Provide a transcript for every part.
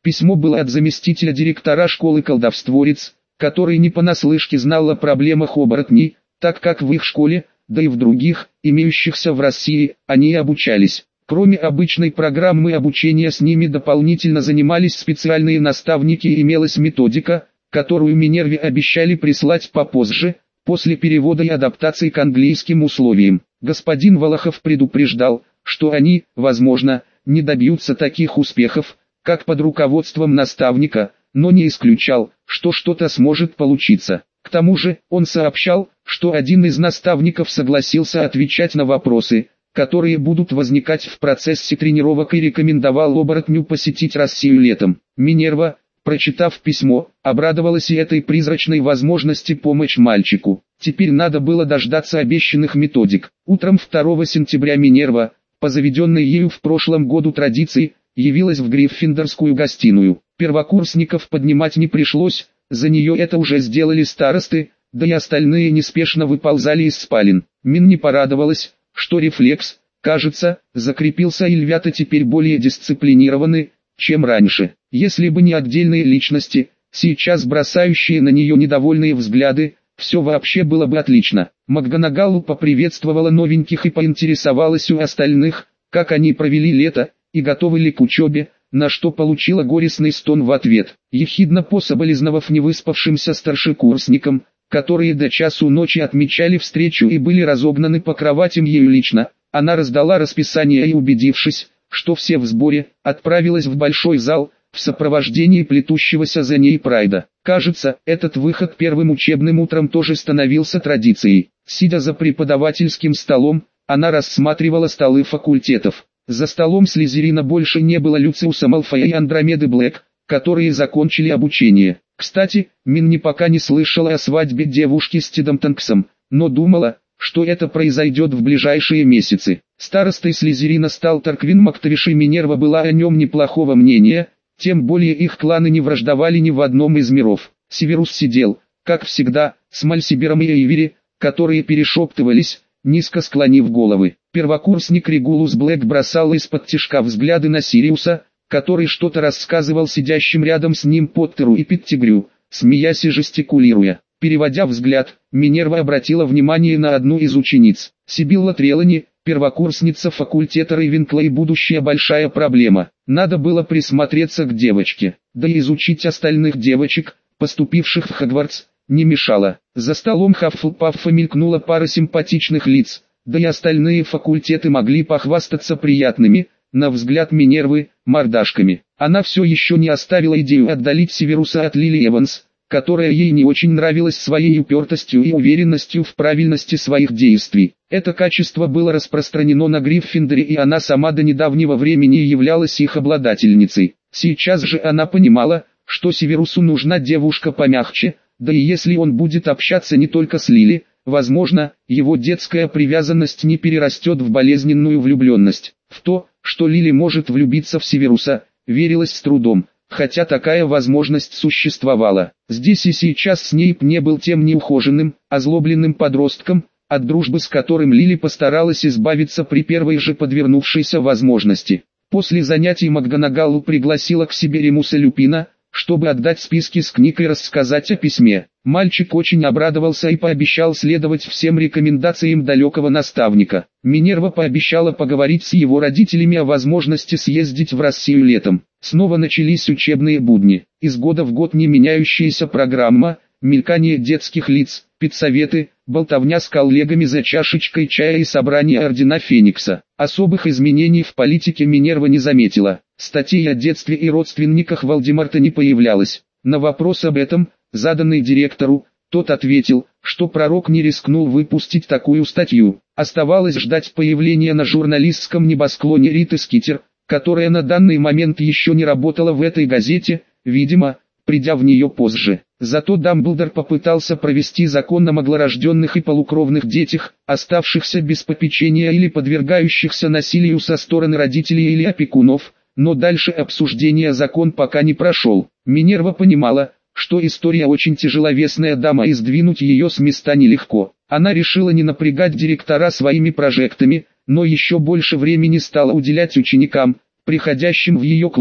Письмо было от заместителя директора школы колдовстворец, который не понаслышке знал о проблемах оборотней, так как в их школе, да и в других, имеющихся в России, они и обучались. Кроме обычной программы обучения с ними дополнительно занимались специальные наставники и имелась методика, которую Минерве обещали прислать попозже, после перевода и адаптации к английским условиям. Господин Волохов предупреждал, что они, возможно, не добьются таких успехов, как под руководством наставника, но не исключал, что что-то сможет получиться. К тому же, он сообщал, что один из наставников согласился отвечать на вопросы, которые будут возникать в процессе тренировок, и рекомендовал оборотню посетить Россию летом. Минерва, прочитав письмо, обрадовалась и этой призрачной возможности помочь мальчику. Теперь надо было дождаться обещанных методик. Утром 2 сентября Минерва, по заведенной ею в прошлом году традиции, явилась в Гриффиндорскую гостиную. Первокурсников поднимать не пришлось, за нее это уже сделали старосты, да и остальные неспешно выползали из спален. Мин не порадовалась, что рефлекс, кажется, закрепился, и львята теперь более дисциплинированы, чем раньше. Если бы не отдельные личности, сейчас бросающие на нее недовольные взгляды, все вообще было бы отлично. МакГонагалл поприветствовала новеньких и поинтересовалась у остальных, как они провели лето, и готовы ли к учебе, на что получила горестный стон в ответ. Ехидно пособолезновав невыспавшимся старшекурсникам, которые до часу ночи отмечали встречу и были разогнаны по кроватям ею лично, она раздала расписание и, убедившись, что все в сборе, отправилась в большой зал, в сопровождении плетущегося за ней Прайда. Кажется, этот выход первым учебным утром тоже становился традицией. Сидя за преподавательским столом, она рассматривала столы факультетов. За столом Слизерина больше не было Люциуса Малфоя и Андромеды Блэк, которые закончили обучение. Кстати, Минни пока не слышала о свадьбе девушки с Тедом Тонксом, но думала, что это произойдет в ближайшие месяцы. Старостой Слизерина стал Тарквин Мактавиш, и Минерва была о нем неплохого мнения, тем более их кланы не враждовали ни в одном из миров. Северус сидел, как всегда, с Мальсибером и Эйвери, которые перешептывались, низко склонив головы. Первокурсник Регулус Блэк бросал из-под тишка взгляды на Сириуса, который что-то рассказывал сидящим рядом с ним Поттеру и Петтигрю, смеясь и жестикулируя. Переводя взгляд, Минерва обратила внимание на одну из учениц. Сибилла Трелани, первокурсница факультета Рейвенкла и будущая большая проблема. Надо было присмотреться к девочке, да и изучить остальных девочек, поступивших в Хогвартс, не мешало. За столом Хаффлпаффа мелькнула пара симпатичных лиц, да и остальные факультеты могли похвастаться приятными, на взгляд Минервы, мордашками. Она все еще не оставила идею отдалить Северуса от Лили Эванс, которая ей не очень нравилась своей упертостью и уверенностью в правильности своих действий. Это качество было распространено на Гриффиндоре, и она сама до недавнего времени являлась их обладательницей. Сейчас же она понимала, что Северусу нужна девушка помягче, да и если он будет общаться не только с Лили, возможно, его детская привязанность не перерастет в болезненную влюбленность. В то, что Лили может влюбиться в Северуса, верилось с трудом, хотя такая возможность существовала. Здесь и сейчас Снейп не был тем неухоженным, озлобленным подростком, от дружбы с которым Лили постаралась избавиться при первой же подвернувшейся возможности. После занятий МакГонагалл пригласила к себе Ремуса Люпина, чтобы отдать списки с книг и рассказать о письме. Мальчик очень обрадовался и пообещал следовать всем рекомендациям далекого наставника. Минерва пообещала поговорить с его родителями о возможности съездить в Россию летом. Снова начались учебные будни. Из года в год не меняющаяся программа, мелькание детских лиц, педсоветы, болтовня с коллегами за чашечкой чая и собрание Ордена Феникса. Особых изменений в политике Минерва не заметила. Статей о детстве и родственниках Волдемарта не появлялось. На вопрос об этом, заданный директору, тот ответил, что пророк не рискнул выпустить такую статью. Оставалось ждать появления на журналистском небосклоне Риты Скитер, которая на данный момент еще не работала в этой газете, видимо, придя в нее позже. Зато Дамблдор попытался провести закон о маглорожденных и полукровных детях, оставшихся без попечения или подвергающихся насилию со стороны родителей или опекунов, но дальше обсуждения закон пока не прошел. Минерва понимала, что история очень тяжеловесная дама и сдвинуть ее с места нелегко. Она решила не напрягать директора своими прожектами, но еще больше времени стала уделять ученикам, приходящим в ее клуб,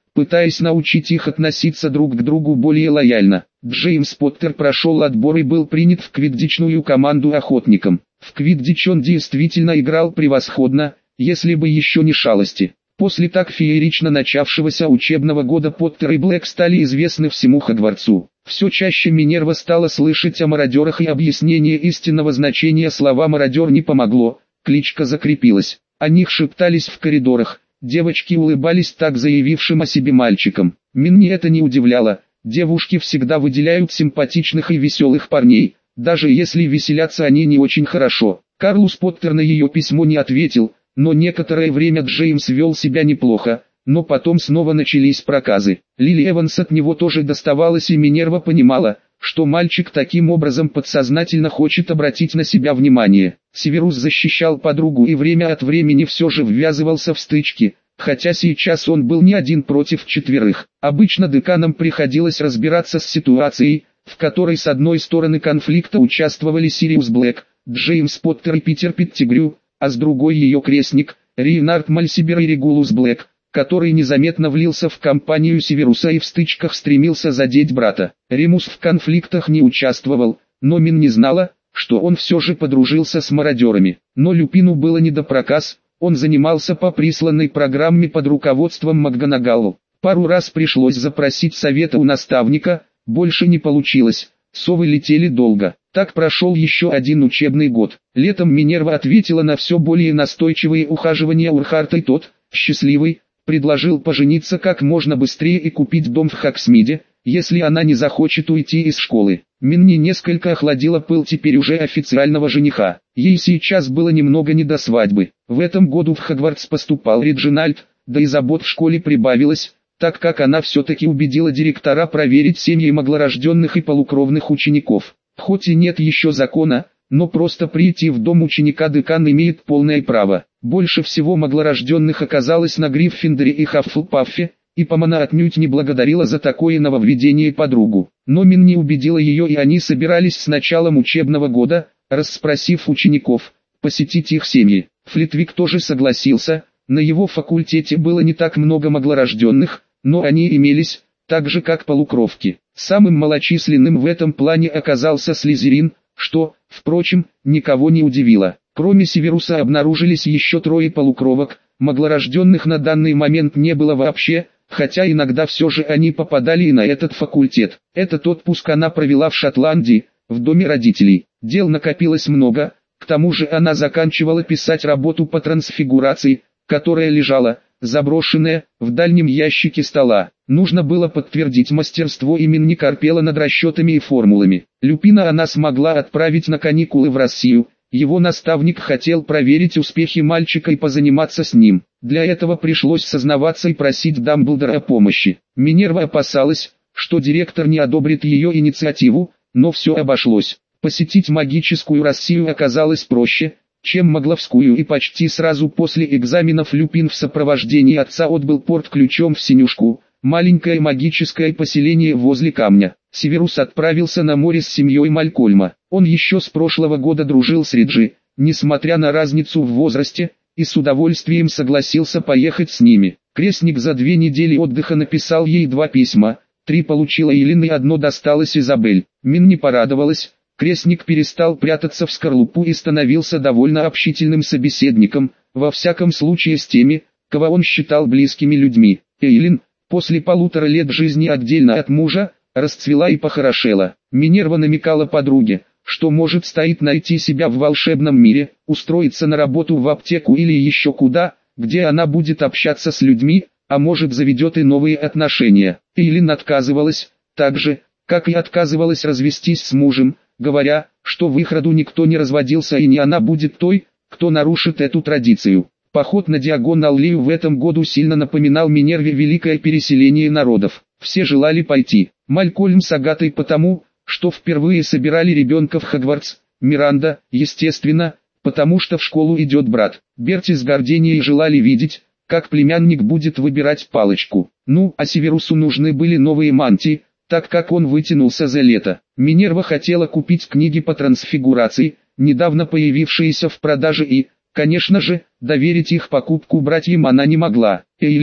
пытаясь научить их относиться друг к другу более лояльно. Джеймс Поттер прошел отбор и был принят в квиддичную команду охотником. В квиддич он действительно играл превосходно, если бы еще не шалости. После так феерично начавшегося учебного года Поттер и Блэк стали известны всему Хогвартсу. Все чаще Минерва стала слышать о мародерах, и объяснение истинного значения слова «мародер» не помогло, кличка закрепилась. О них шептались в коридорах, девочки улыбались так заявившим о себе мальчикам. Минни это не удивляло, девушки всегда выделяют симпатичных и веселых парней, даже если веселятся они не очень хорошо. Карлус Поттер на ее письмо не ответил, но некоторое время Джеймс вел себя неплохо, но потом снова начались проказы. Лили Эванс от него тоже доставалось, и Минерва понимала, что мальчик таким образом подсознательно хочет обратить на себя внимание. Северус защищал подругу и время от времени все же ввязывался в стычки, хотя сейчас он был не один против четверых. Обычно деканам приходилось разбираться с ситуацией, в которой с одной стороны конфликта участвовали Сириус Блэк, Джеймс Поттер и Питер Петтигрю, а с другой ее крестник, Рейнард Мальсибер и Регулус Блэк, который незаметно влился в компанию Северуса и в стычках стремился задеть брата. Ремус в конфликтах не участвовал, но Мин не знала, что он все же подружился с мародерами. Но Люпину было не до проказ, он занимался по присланной программе под руководством МакГонагалл. Пару раз пришлось запросить совета у наставника, больше не получилось, совы летели долго. Так прошел еще один учебный год. Летом Минерва ответила на все более настойчивые ухаживания Урхарта, и тот, счастливый, предложил пожениться как можно быстрее и купить дом в Хоксмиде, если она не захочет уйти из школы. Минни несколько охладила пыл теперь уже официального жениха. Ей сейчас было немного не до свадьбы. В этом году в Хогвартс поступал Реджинальд, да и забот в школе прибавилось, так как она все-таки убедила директора проверить семьи маглорожденных и полукровных учеников. Хоть и нет еще закона, но просто прийти в дом ученика декан имеет полное право. Больше всего маглорожденных оказалось на Гриффиндоре и Хаффлпаффе, и Помона отнюдь не благодарила за такое нововведение подругу. Но Мин не убедила ее, и они собирались с началом учебного года, расспросив учеников, посетить их семьи. Флитвик тоже согласился, на его факультете было не так много маглорожденных, но они имелись, так же как полукровки. Самым малочисленным в этом плане оказался Слизерин, что, впрочем, никого не удивило. Кроме Северуса обнаружились еще трое полукровок, маглорожденных на данный момент не было вообще, хотя иногда все же они попадали и на этот факультет. Этот отпуск она провела в Шотландии, в доме родителей. Дел накопилось много, к тому же она заканчивала писать работу по трансфигурации, которая лежала, заброшенная, в дальнем ящике стола. Нужно было подтвердить мастерство, и Мин не корпела над расчетами и формулами. Люпина она смогла отправить на каникулы в Россию. Его наставник хотел проверить успехи мальчика и позаниматься с ним. Для этого пришлось сознаваться и просить Дамблдора о помощи. Минерва опасалась, что директор не одобрит ее инициативу, но все обошлось. Посетить магическую Россию оказалось проще, чем Магловскую, и почти сразу после экзаменов Люпин в сопровождении отца отбыл порт-ключом в Синюшку, маленькое магическое поселение возле камня. Северус отправился на море с семьей Малькольма. Он еще с прошлого года дружил с Риджи, несмотря на разницу в возрасте, и с удовольствием согласился поехать с ними. Крестник за 2 недели отдыха написал ей 2 письма, 3 получила Элин и 1 досталось Изабель. Мин не порадовалась. Крестник перестал прятаться в скорлупу и становился довольно общительным собеседником, во всяком случае с теми, кого он считал близкими людьми. Эйлин, после 1,5 лет жизни отдельно от мужа, расцвела и похорошела. Минерва намекала подруге, что может стоит найти себя в волшебном мире, устроиться на работу в аптеку или еще куда, где она будет общаться с людьми, а может заведет и новые отношения. Эйлин отказывалась, так же, как и отказывалась развестись с мужем, говоря, что в их роду никто не разводился и не она будет той, кто нарушит эту традицию. Поход на Диагон-Аллею в этом году сильно напоминал Минерве великое переселение народов. Все желали пойти. Малькольм с Агатой потому, что впервые собирали ребенка в Хогвартс. Миранда, естественно, потому что в школу идет брат. Берти с Горденией желали видеть, как племянник будет выбирать палочку. Ну, а Северусу нужны были новые мантии, так как он вытянулся за лето. Минерва хотела купить книги по трансфигурации, недавно появившиеся в продаже, и, конечно же, доверить их покупку братьям она не могла. Эйлин,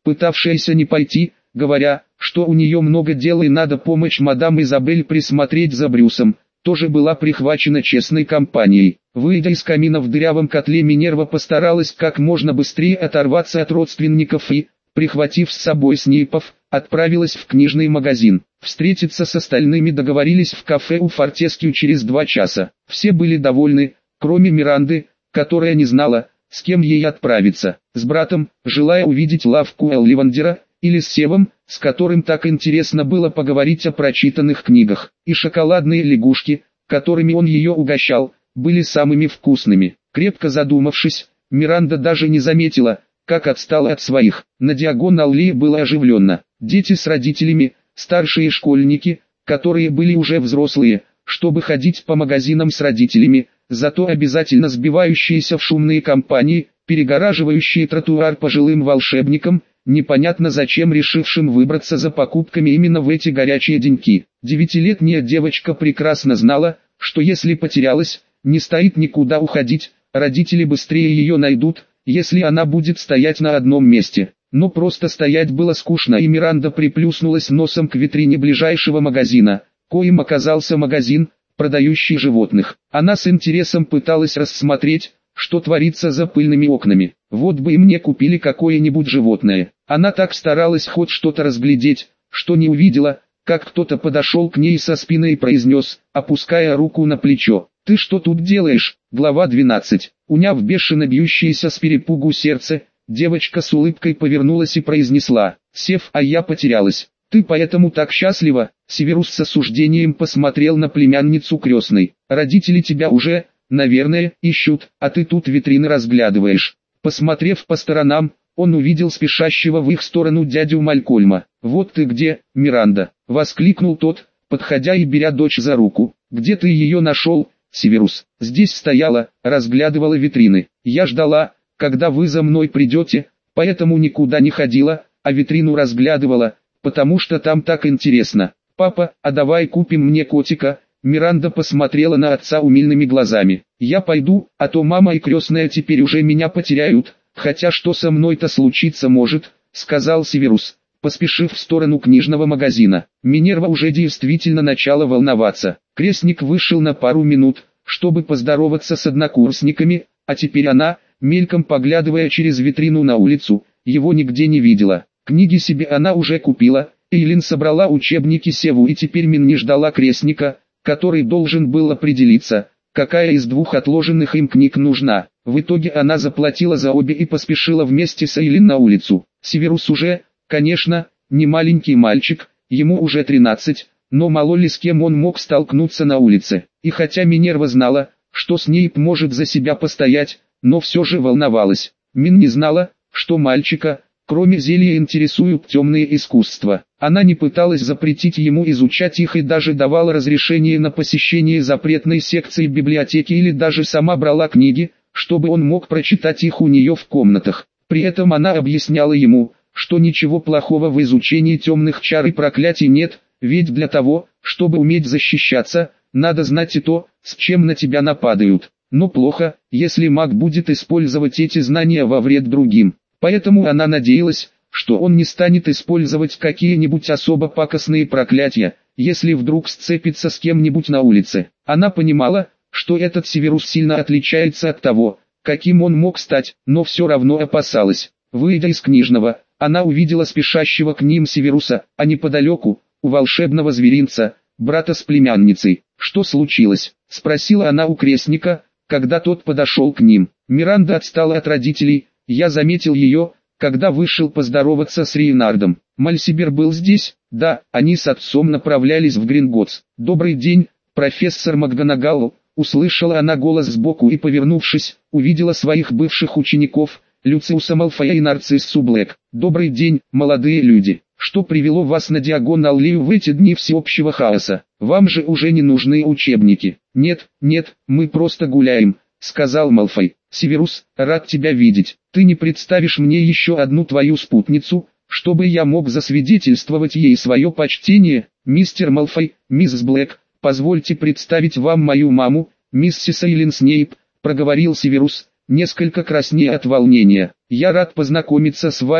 пытавшаяся не пойти, говоря, что у нее много дел и надо помочь мадам Изабель присмотреть за Брюсом, тоже была прихвачена честной компанией. Выйдя из камина в дырявом котле, Минерва постаралась как можно быстрее оторваться от родственников и, прихватив с собой Снейпов, отправилась в книжный магазин. Встретиться с остальными договорились в кафе у Фортескью через 2 часа. Все были довольны, кроме Миранды, которая не знала, с кем ей отправиться. С братом, желая увидеть лавку Элливандера, или с Севом, с которым так интересно было поговорить о прочитанных книгах. И шоколадные лягушки, которыми он ее угощал, были самыми вкусными. Крепко задумавшись, Миранда даже не заметила, как отстала от своих. На Диагон-аллее было оживленно. Дети с родителями, старшие школьники, которые были уже взрослые, чтобы ходить по магазинам с родителями, зато обязательно сбивающиеся в шумные компании, перегораживающие тротуар пожилым волшебникам, непонятно зачем решившим выбраться за покупками именно в эти горячие деньки. 9-летняя девочка прекрасно знала, что если потерялась, не стоит никуда уходить, родители быстрее ее найдут, если она будет стоять на одном месте. Но просто стоять было скучно, и Миранда приплюснулась носом к витрине ближайшего магазина, коим оказался магазин, продающий животных. Она с интересом пыталась рассмотреть, что творится за пыльными окнами. Вот бы и мне купили какое-нибудь животное. Она так старалась хоть что-то разглядеть, что не увидела, как кто-то подошел к ней со спины и произнес, опуская руку на плечо: «Ты что тут делаешь?» Глава 12. Уняв бешено бьющееся с перепугу сердце, девочка с улыбкой повернулась и произнесла: «Сев, а я потерялась. Ты поэтому так счастлива?» Северус с осуждением посмотрел на племянницу крестной. «Родители тебя уже, наверное, ищут, а ты тут витрины разглядываешь». Посмотрев по сторонам, он увидел спешащего в их сторону дядю Малькольма. «Вот ты где, Миранда!» — воскликнул тот, подходя и беря дочь за руку. «Где ты ее нашел, Северус?» «Здесь стояла, разглядывала витрины. Я ждала, когда вы за мной придете, поэтому никуда не ходила, а витрину разглядывала, потому что там так интересно. Папа, а давай купим мне котика?» Миранда посмотрела на отца умильными глазами. «Я пойду, а то мама и крестная теперь уже меня потеряют, хотя что со мной-то случиться может», — сказал Северус, поспешив в сторону книжного магазина. Минерва уже действительно начала волноваться. Крестник вышел на пару минут, чтобы поздороваться с однокурсниками, а теперь она, мельком поглядывая через витрину на улицу, его нигде не видела. Книги себе она уже купила, Эйлин собрала учебники Севу, и теперь Минни ждала крестника, который должен был определиться, какая из 2 отложенных им книг нужна. В итоге она заплатила за обе и поспешила вместе с Эйлин на улицу. Северус уже, конечно, не маленький мальчик, ему уже 13, но мало ли с кем он мог столкнуться на улице. И хотя Минерва знала, что Снейп может за себя постоять, но все же волновалась. Мин не знала, что мальчика, кроме зелья, интересуют темные искусства. Она не пыталась запретить ему изучать их и даже давала разрешение на посещение запретной секции библиотеки или даже сама брала книги, чтобы он мог прочитать их у нее в комнатах. При этом она объясняла ему, что ничего плохого в изучении темных чар и проклятий нет, ведь для того, чтобы уметь защищаться, надо знать и то, с чем на тебя нападают. Но плохо, если маг будет использовать эти знания во вред другим. Поэтому она надеялась, что он не станет использовать какие-нибудь особо пакостные проклятия, если вдруг сцепится с кем-нибудь на улице. Она понимала, что этот Северус сильно отличается от того, каким он мог стать, но все равно опасалась. Выйдя из книжного, она увидела спешащего к ним Северуса, а неподалеку, у волшебного зверинца, брата с племянницей. «Что случилось?» — спросила она у крестника, когда тот подошел к ним. Миранда отстала от родителей. «Я заметил ее, когда вышел поздороваться с Рейнардом. Мальсибер был здесь?» «Да, они с отцом направлялись в Гринготс». «Добрый день, профессор МакГонагал», — услышала она голос сбоку и, повернувшись, увидела своих бывших учеников, Люциуса Малфоя и Нарциссу Блэк. «Добрый день, молодые люди. Что привело вас на Диагон-аллею в эти дни всеобщего хаоса? Вам же уже не нужны учебники». «Нет, мы просто гуляем», — сказал Малфой. «Северус, рад тебя видеть. Ты не представишь мне еще одну твою спутницу, чтобы я мог засвидетельствовать ей свое почтение?» «Мистер Малфой, мисс Блэк, позвольте представить вам мою маму, миссис Эйлин Снейп», — проговорил Северус, несколько краснея от волнения. «Я рад познакомиться с вами,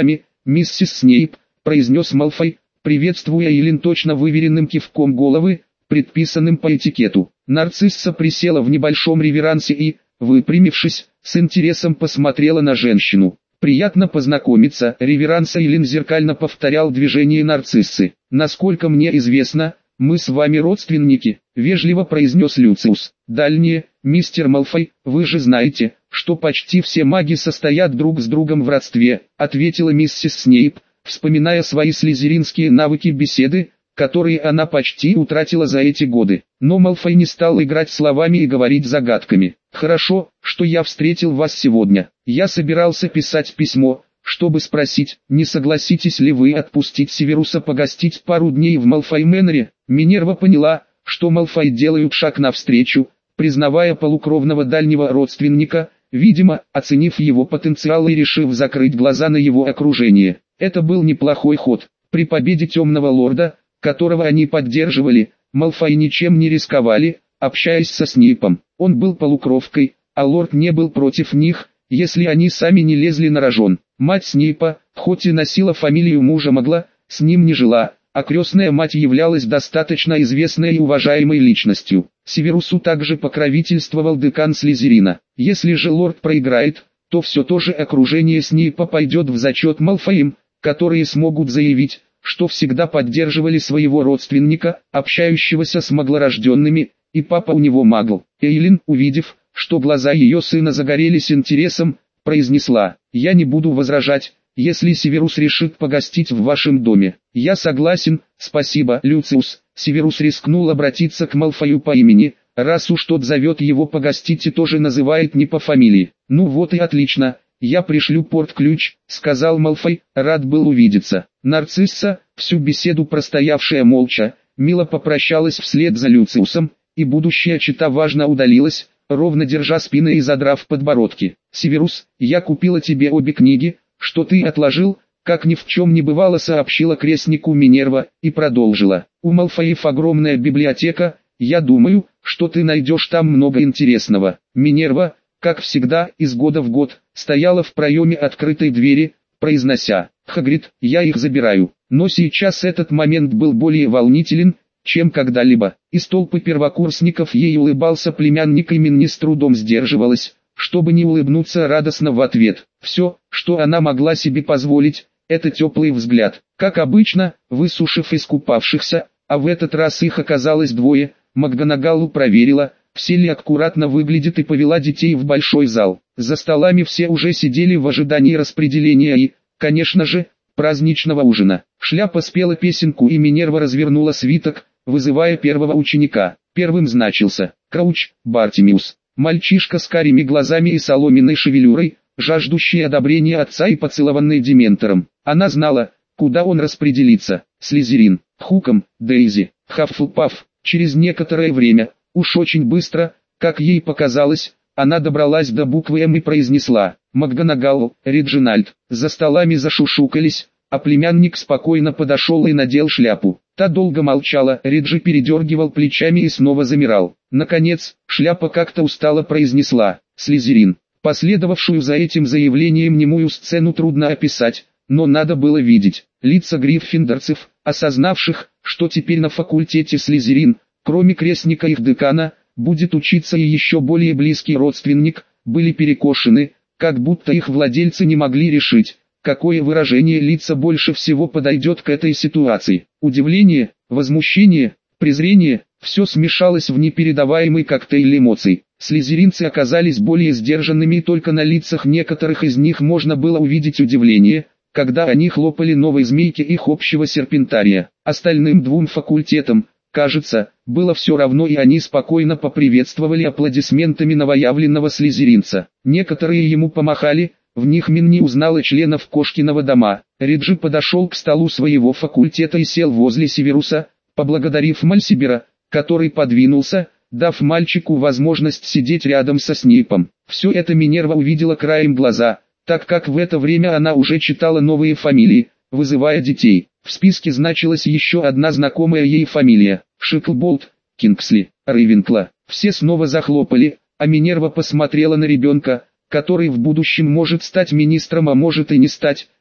миссис Снейп», — произнес Малфой, приветствуя Эллин точно выверенным кивком головы, предписанным по этикету. Нарцисса присела в небольшом реверансе и, выпрямившись, с интересом посмотрела на женщину. «Приятно познакомиться», — реверанс Эллин зеркально повторял движение нарциссы. «Насколько мне известно, мы с вами родственники», — вежливо произнес Люциус. «Дальние, мистер Малфой, вы же знаете, что почти все маги состоят друг с другом в родстве», — ответила миссис Снейп, вспоминая свои слизеринские навыки беседы, которые она почти утратила за эти годы. Но Малфой не стал играть словами и говорить загадками. «Хорошо, что я встретил вас сегодня. Я собирался писать письмо, чтобы спросить, не согласитесь ли вы отпустить Северуса погостить пару дней в Малфой Мэннере». Минерва поняла, что Малфой делают шаг навстречу, признавая полукровного дальнего родственника, видимо, оценив его потенциал и решив закрыть глаза на его окружение. Это был неплохой ход. При победе Темного Лорда, которого они поддерживали, Малфой ничем не рисковали, общаясь со Снейпом. Он был полукровкой, а Лорд не был против них, если они сами не лезли на рожон. Мать Снейпа, хоть и носила фамилию мужа Магла, с ним не жила, а крестная мать являлась достаточно известной и уважаемой личностью. Северусу также покровительствовал декан Слизерина. Если же Лорд проиграет, то все то же окружение Снейпа пойдет в зачет Малфоям, которые смогут заявить, что всегда поддерживали своего родственника, общающегося с маглорожденными, и папа у него магл. Эйлин, увидев, что глаза ее сына загорелись интересом, произнесла: «Я не буду возражать, если Северус решит погостить в вашем доме». «Я согласен, спасибо, Люциус». Северус рискнул обратиться к Малфою по имени, раз уж тот зовет его погостить и тоже называет не по фамилии. «Ну вот и отлично. Я пришлю порт-ключ», — сказал Малфой, рад был увидеться. Нарцисса, всю беседу простоявшая молча, мило попрощалась вслед за Люциусом, и будущая чета важно удалилась, ровно держа спины и задрав подбородки. «Северус, я купила тебе обе книги, что ты отложил», — как ни в чем не бывало сообщила крестнику Минерва, и продолжила. «У Малфоев огромная библиотека, я думаю, что ты найдешь там много интересного». Минерва, как всегда, из года в год, стояла в проеме открытой двери, произнося: «Хагрид, я их забираю». Но сейчас этот момент был более волнителен, чем когда-либо. Из толпы первокурсников ей улыбался племянник, и Минни с трудом сдерживалась, чтобы не улыбнуться радостно в ответ. Все, что она могла себе позволить, это теплый взгляд. Как обычно, высушив искупавшихся, а в этот раз их оказалось двое, МакГонагалл проверила, все ли аккуратно выглядят, и повела детей в большой зал. За столами все уже сидели в ожидании распределения и, конечно же, праздничного ужина. Шляпа спела песенку, и Минерва развернула свиток, вызывая первого ученика. Первым значился Крауч Бартимиус, мальчишка с карими глазами и соломенной шевелюрой, жаждущий одобрения отца и поцелованный Дементором. Она знала, куда он распределится: Слизерин, Хуком, Дейзи, Хаффлпаф. Через некоторое время, уж очень быстро, как ей показалось, она добралась до буквы М и произнесла: «МакГонагалл, Реджинальд». За столами зашушукались, а племянник спокойно подошел и надел шляпу. Та долго молчала, Реджи передергивал плечами и снова замирал. Наконец, шляпа как-то устало произнесла: «Слизерин». Последовавшую за этим заявлением немую сцену трудно описать, но надо было видеть. Лица гриффиндорцев, осознавших, что теперь на факультете Слизерин, кроме крестника их декана, будет учиться и еще более близкий родственник, были перекошены, как будто их владельцы не могли решить, какое выражение лица больше всего подойдет к этой ситуации. Удивление, возмущение, презрение – все смешалось в непередаваемый коктейль эмоций. Слизеринцы оказались более сдержанными, и только на лицах некоторых из них можно было увидеть удивление, когда они хлопали новой змейке их общего серпентария. Остальным двум факультетам, кажется, было все равно, и они спокойно поприветствовали аплодисментами новоявленного слизеринца. Некоторые ему помахали, в них Минни узнала членов Кошкиного дома. Реджи подошел к столу своего факультета и сел возле Северуса, поблагодарив Мальсибера, который подвинулся, дав мальчику возможность сидеть рядом со Снейпом. Все это Минерва увидела краем глаза, так как в это время она уже читала новые фамилии, вызывая детей. В списке значилась еще одна знакомая ей фамилия – Шиклболт, Кингсли, Рейвенкла. Все снова захлопали, а Минерва посмотрела на ребенка, который в будущем может стать министром, а может и не стать,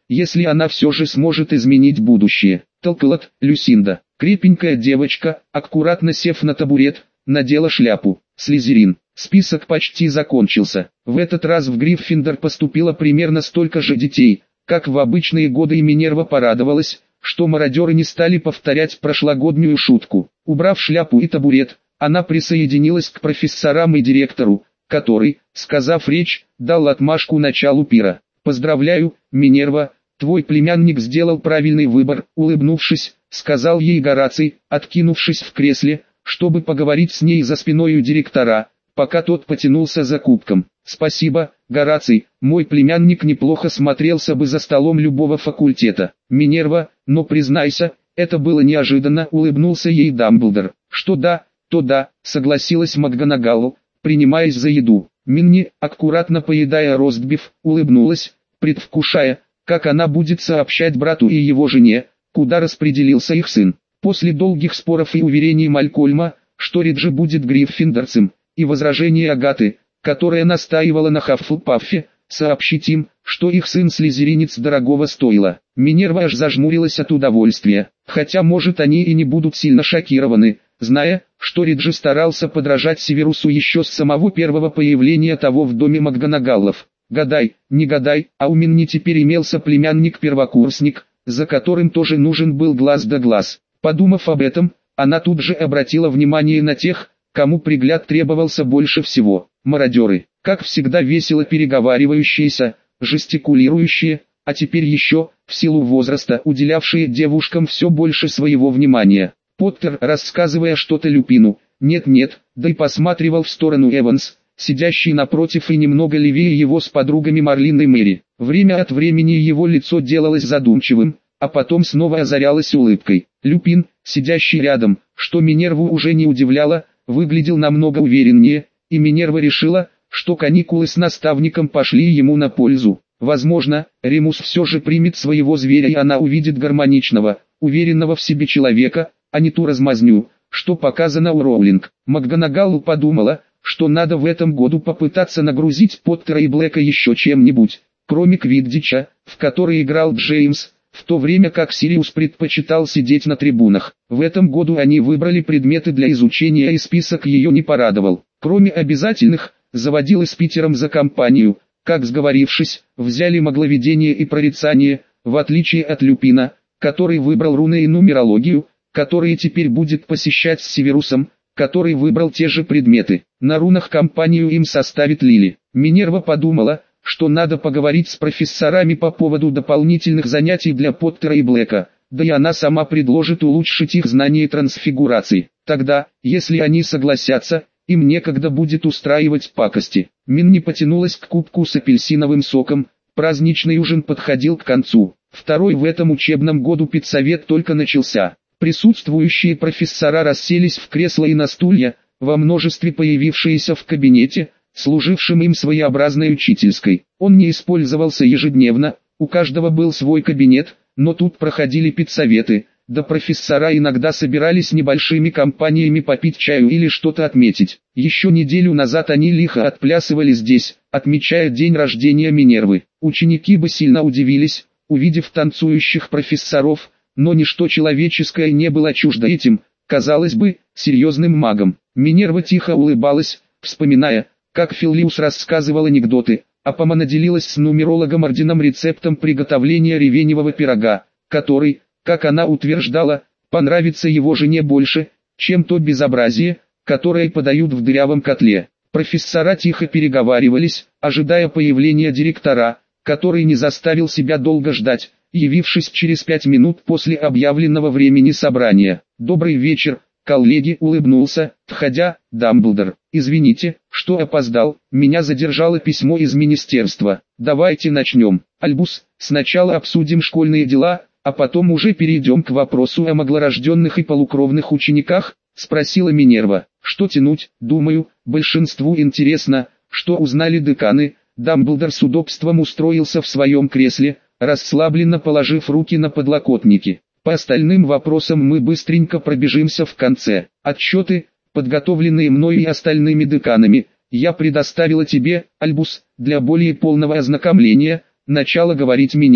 если она все же сможет изменить будущее. Толкалот, Люсинда, крепенькая девочка, аккуратно сев на табурет, надела шляпу. Слизерин. Список почти закончился. В этот раз в Гриффиндор поступило примерно столько же детей, как в обычные годы, и Минерва порадовалась, что мародеры не стали повторять прошлогоднюю шутку. Убрав шляпу и табурет, она присоединилась к профессорам и директору, который, сказав речь, дал отмашку началу пира. «Поздравляю, Минерва, твой племянник сделал правильный выбор», улыбнувшись, сказал ей Гораций, откинувшись в кресле, чтобы поговорить с ней за спиной у директора, пока тот потянулся за кубком. «Спасибо, Гораций, мой племянник неплохо смотрелся бы за столом любого факультета». «Минерва, но признайся, это было неожиданно», улыбнулся ей Дамблдор. «Что да, то да», согласилась МакГонагал, принимаясь за еду. Минни, аккуратно поедая ростбиф, улыбнулась, предвкушая, как она будет сообщать брату и его жене, куда распределился их сын. После долгих споров и уверений Малькольма, что Риджи будет гриффиндорцем, и возражений Агаты, которая настаивала на Хаффлпаффе, сообщить им, что их сын слизеринец дорогого стоило. Минерва аж зажмурилась от удовольствия, хотя может они и не будут сильно шокированы, зная, что Риджи старался подражать Северусу еще с самого первого появления того в доме МакГонагаллов. Гадай, не гадай, а у Минни теперь имелся племянник-первокурсник, за которым тоже нужен был глаз да глаз. Подумав об этом, она тут же обратила внимание на тех, кому пригляд требовался больше всего. Мародеры, как всегда весело переговаривающиеся, жестикулирующие, а теперь еще, в силу возраста, уделявшие девушкам все больше своего внимания. Поттер, рассказывая что-то Люпину, нет-нет, да и посматривал в сторону Эванс, сидящий напротив и немного левее его с подругами Марлин и Мэри. Время от времени его лицо делалось задумчивым, а потом снова озарялось улыбкой. Люпин, сидящий рядом, что Минерву уже не удивляло, выглядел намного увереннее, и Минерва решила, что каникулы с наставником пошли ему на пользу. Возможно, Ремус все же примет своего зверя, и она увидит гармоничного, уверенного в себе человека, а не ту размазню, что показано у Роулинг. МакГонагал подумала, что надо в этом году попытаться нагрузить Поттера и Блэка еще чем-нибудь, кроме квиддича, в который играл Джеймс, в то время как Сириус предпочитал сидеть на трибунах. В этом году они выбрали предметы для изучения, и список ее не порадовал. Кроме обязательных, заводилы с Питером за компанию, как сговорившись, взяли магловедение и прорицание, в отличие от Люпина, который выбрал руны и нумерологию, которые теперь будет посещать с Северусом, который выбрал те же предметы. На рунах компанию им составит Лили. Минерва подумала, что надо поговорить с профессорами по поводу дополнительных занятий для Поттера и Блэка, да и она сама предложит улучшить их знание трансфигурации. Тогда, если они согласятся, им некогда будет устраивать пакости. Минни потянулась к кубку с апельсиновым соком, праздничный ужин подходил к концу. Второй в этом учебном году педсовет только начался. Присутствующие профессора расселись в кресла и на стулья, во множестве появившиеся в кабинете, служившим им своеобразной учительской. Он не использовался ежедневно, у каждого был свой кабинет, но тут проходили педсоветы, да профессора иногда собирались небольшими компаниями попить чаю или что-то отметить. Еще неделю назад они лихо отплясывали здесь, отмечая день рождения Минервы. Ученики бы сильно удивились, увидев танцующих профессоров, но ничто человеческое не было чуждо этим, казалось бы, серьезным магам. Минерва тихо улыбалась, вспоминая, как Филлиус рассказывал анекдоты, а Помона делилась с нумерологом Орденом рецептом приготовления ревеневого пирога, который, как она утверждала, понравится его жене больше, чем то безобразие, которое подают в дырявом котле. Профессора тихо переговаривались, ожидая появления директора, который не заставил себя долго ждать, явившись через 5 минут после объявленного времени собрания. «Добрый вечер, коллеги», улыбнулся, входя, Дамблдор. «Извините, что опоздал, меня задержало письмо из министерства. Давайте начнем. Альбус, сначала обсудим школьные дела, а потом уже перейдем к вопросу о маглорожденных и полукровных учениках», спросила Минерва. «Что тянуть, думаю, большинству интересно, что узнали деканы». Дамблдор с удобством устроился в своем кресле, расслабленно положив руки на подлокотники. «По остальным вопросам мы быстренько пробежимся в конце. Отчеты, подготовленные мной и остальными деканами, я предоставила тебе, Альбус, для более полного ознакомления», начала говорить Минерва.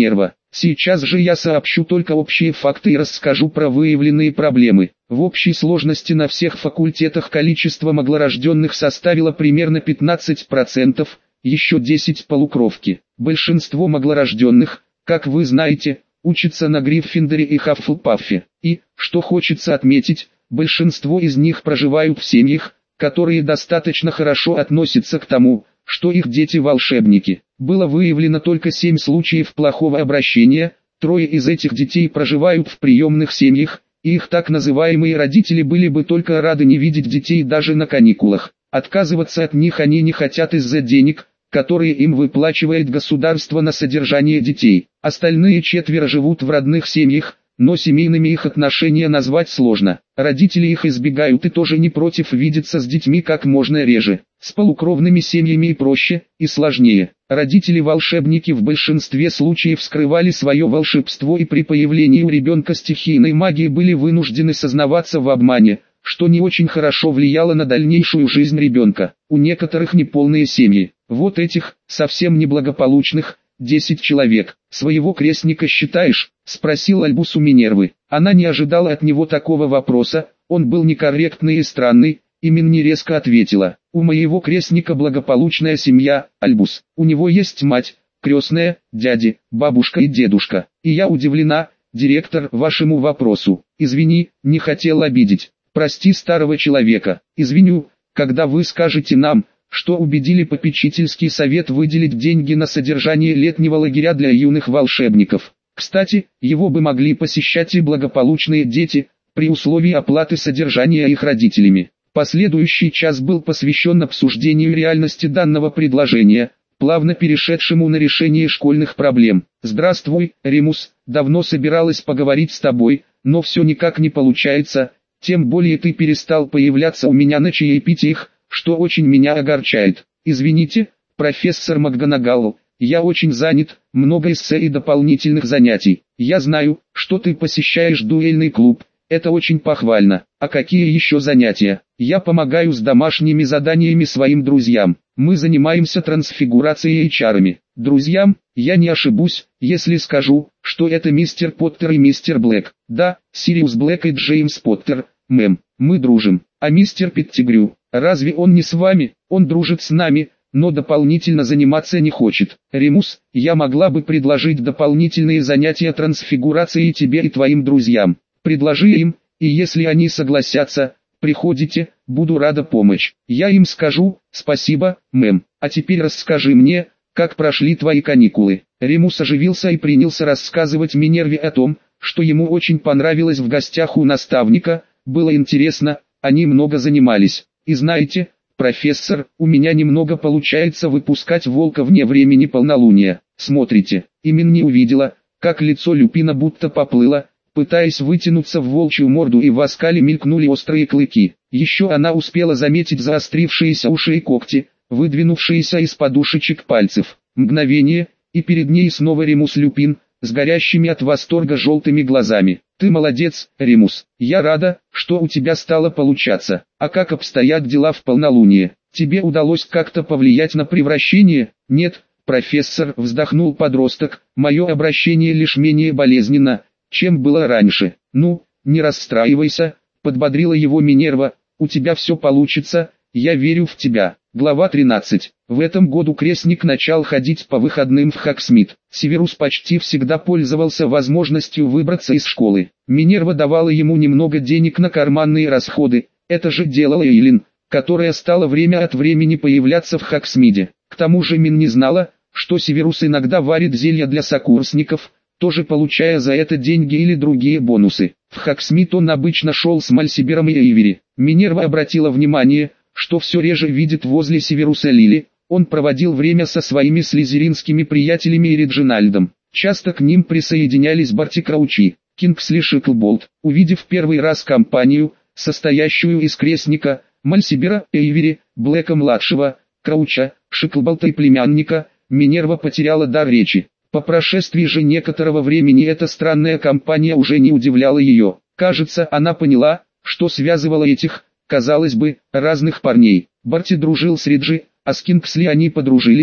Сейчас же я сообщу только общие факты и расскажу про выявленные проблемы. В общей сложности на всех факультетах количество маглорожденных составило примерно 15%, еще 10 полукровки. Большинство маглорожденных, как вы знаете, учатся на Гриффиндоре и Хаффлпаффе. И, что хочется отметить, большинство из них проживают в семьях, которые достаточно хорошо относятся к тому, что их дети волшебники. Было выявлено только 7 случаев плохого обращения, 3 из этих детей проживают в приемных семьях, и их так называемые родители были бы только рады не видеть детей даже на каникулах. Отказываться от них они не хотят из-за денег, которые им выплачивает государство на содержание детей. Остальные 4 живут в родных семьях, но семейными их отношения назвать сложно. Родители их избегают и тоже не против видеться с детьми как можно реже. С полукровными семьями и проще, и сложнее. Родители-волшебники в большинстве случаев скрывали свое волшебство и при появлении у ребенка стихийной магии были вынуждены сознаваться в обмане, что не очень хорошо влияло на дальнейшую жизнь ребенка. У некоторых неполные семьи. Вот этих, совсем неблагополучных, 10 человек. «Своего крестника считаешь?» – спросил Альбус у Минервы. Она не ожидала от него такого вопроса, он был некорректный и странный, и Минни резко ответила: «У моего крестника благополучная семья, Альбус. У него есть мать, крестная, дяди, бабушка и дедушка. И я удивлена, директор, вашему вопросу. Извини, не хотел обидеть. Прости старого человека. Извиню, когда вы скажете нам, что убедили попечительский совет выделить деньги на содержание летнего лагеря для юных волшебников. Кстати, его бы могли посещать и благополучные дети, при условии оплаты содержания их родителями». Последующий час был посвящен обсуждению реальности данного предложения, плавно перешедшему на решение школьных проблем. «Здравствуй, Ремус, давно собиралась поговорить с тобой, но все никак не получается, тем более ты перестал появляться у меня на чаепитиях, что очень меня огорчает. Извините, профессор МакГонагал, я очень занят, много эссе и дополнительных занятий. Я знаю, что ты посещаешь дуэльный клуб, это очень похвально. А какие еще занятия? Я помогаю с домашними заданиями своим друзьям. Мы занимаемся трансфигурацией и чарами. Друзьям, я не ошибусь, если скажу, что это мистер Поттер и мистер Блэк. Да, Сириус Блэк и Джеймс Поттер, мэм, мы дружим. А мистер Петтигрю, разве он не с вами? Он дружит с нами, но дополнительно заниматься не хочет. Ремус, я могла бы предложить дополнительные занятия трансфигурацией тебе и твоим друзьям. Предложи им, и если они согласятся, приходите, буду рада помочь. Я им скажу: спасибо, мэм. А теперь расскажи мне, как прошли твои каникулы. Ремус оживился и принялся рассказывать Минерве о том, что ему очень понравилось в гостях у наставника, было интересно, они много занимались. И знаете, профессор, у меня немного получается выпускать волка вне времени полнолуния. Смотрите, и Минни увидела, как лицо Люпина будто поплыло, пытаясь вытянуться в волчью морду, и в оскале мелькнули острые клыки. Еще она успела заметить заострившиеся уши и когти, выдвинувшиеся из подушечек пальцев. Мгновение, и перед ней снова Ремус Люпин, с горящими от восторга желтыми глазами. «Ты молодец, Ремус, я рада, что у тебя стало получаться. А как обстоят дела в полнолуние? Тебе удалось как-то повлиять на превращение?» «Нет, профессор», — вздохнул подросток, — «мое обращение лишь менее болезненно, чем было раньше». «Ну, не расстраивайся», — подбодрила его Минерва, — «у тебя все получится, я верю в тебя». Глава 13. В этом году крестник начал ходить по выходным в Хогсмит. Северус почти всегда пользовался возможностью выбраться из школы. Минерва давала ему немного денег на карманные расходы, это же делала Эйлин, которая стала время от времени появляться в Хогсмиде. К тому же Мин не знала, что Северус иногда варит зелья для сокурсников, тоже получая за это деньги или другие бонусы. В Хогсмит он обычно шел с Мальсибером и Эйвери. Минерва обратила внимание, что все реже видит возле Северуса Лили, он проводил время со своими слизеринскими приятелями и Реджинальдом. Часто к ним присоединялись Барти Краучи, Кингсли Шиклболт. Увидев первый раз компанию, состоящую из крестника, Мальсибера, Эйвери, Блэка-младшего, Крауча, Шиклболта и племянника, Минерва потеряла дар речи. По прошествии же некоторого времени эта странная компания уже не удивляла ее. Кажется, она поняла, что связывало этих, казалось бы, разных парней. Барти дружил с Риджи, а с Кингсли они подружились,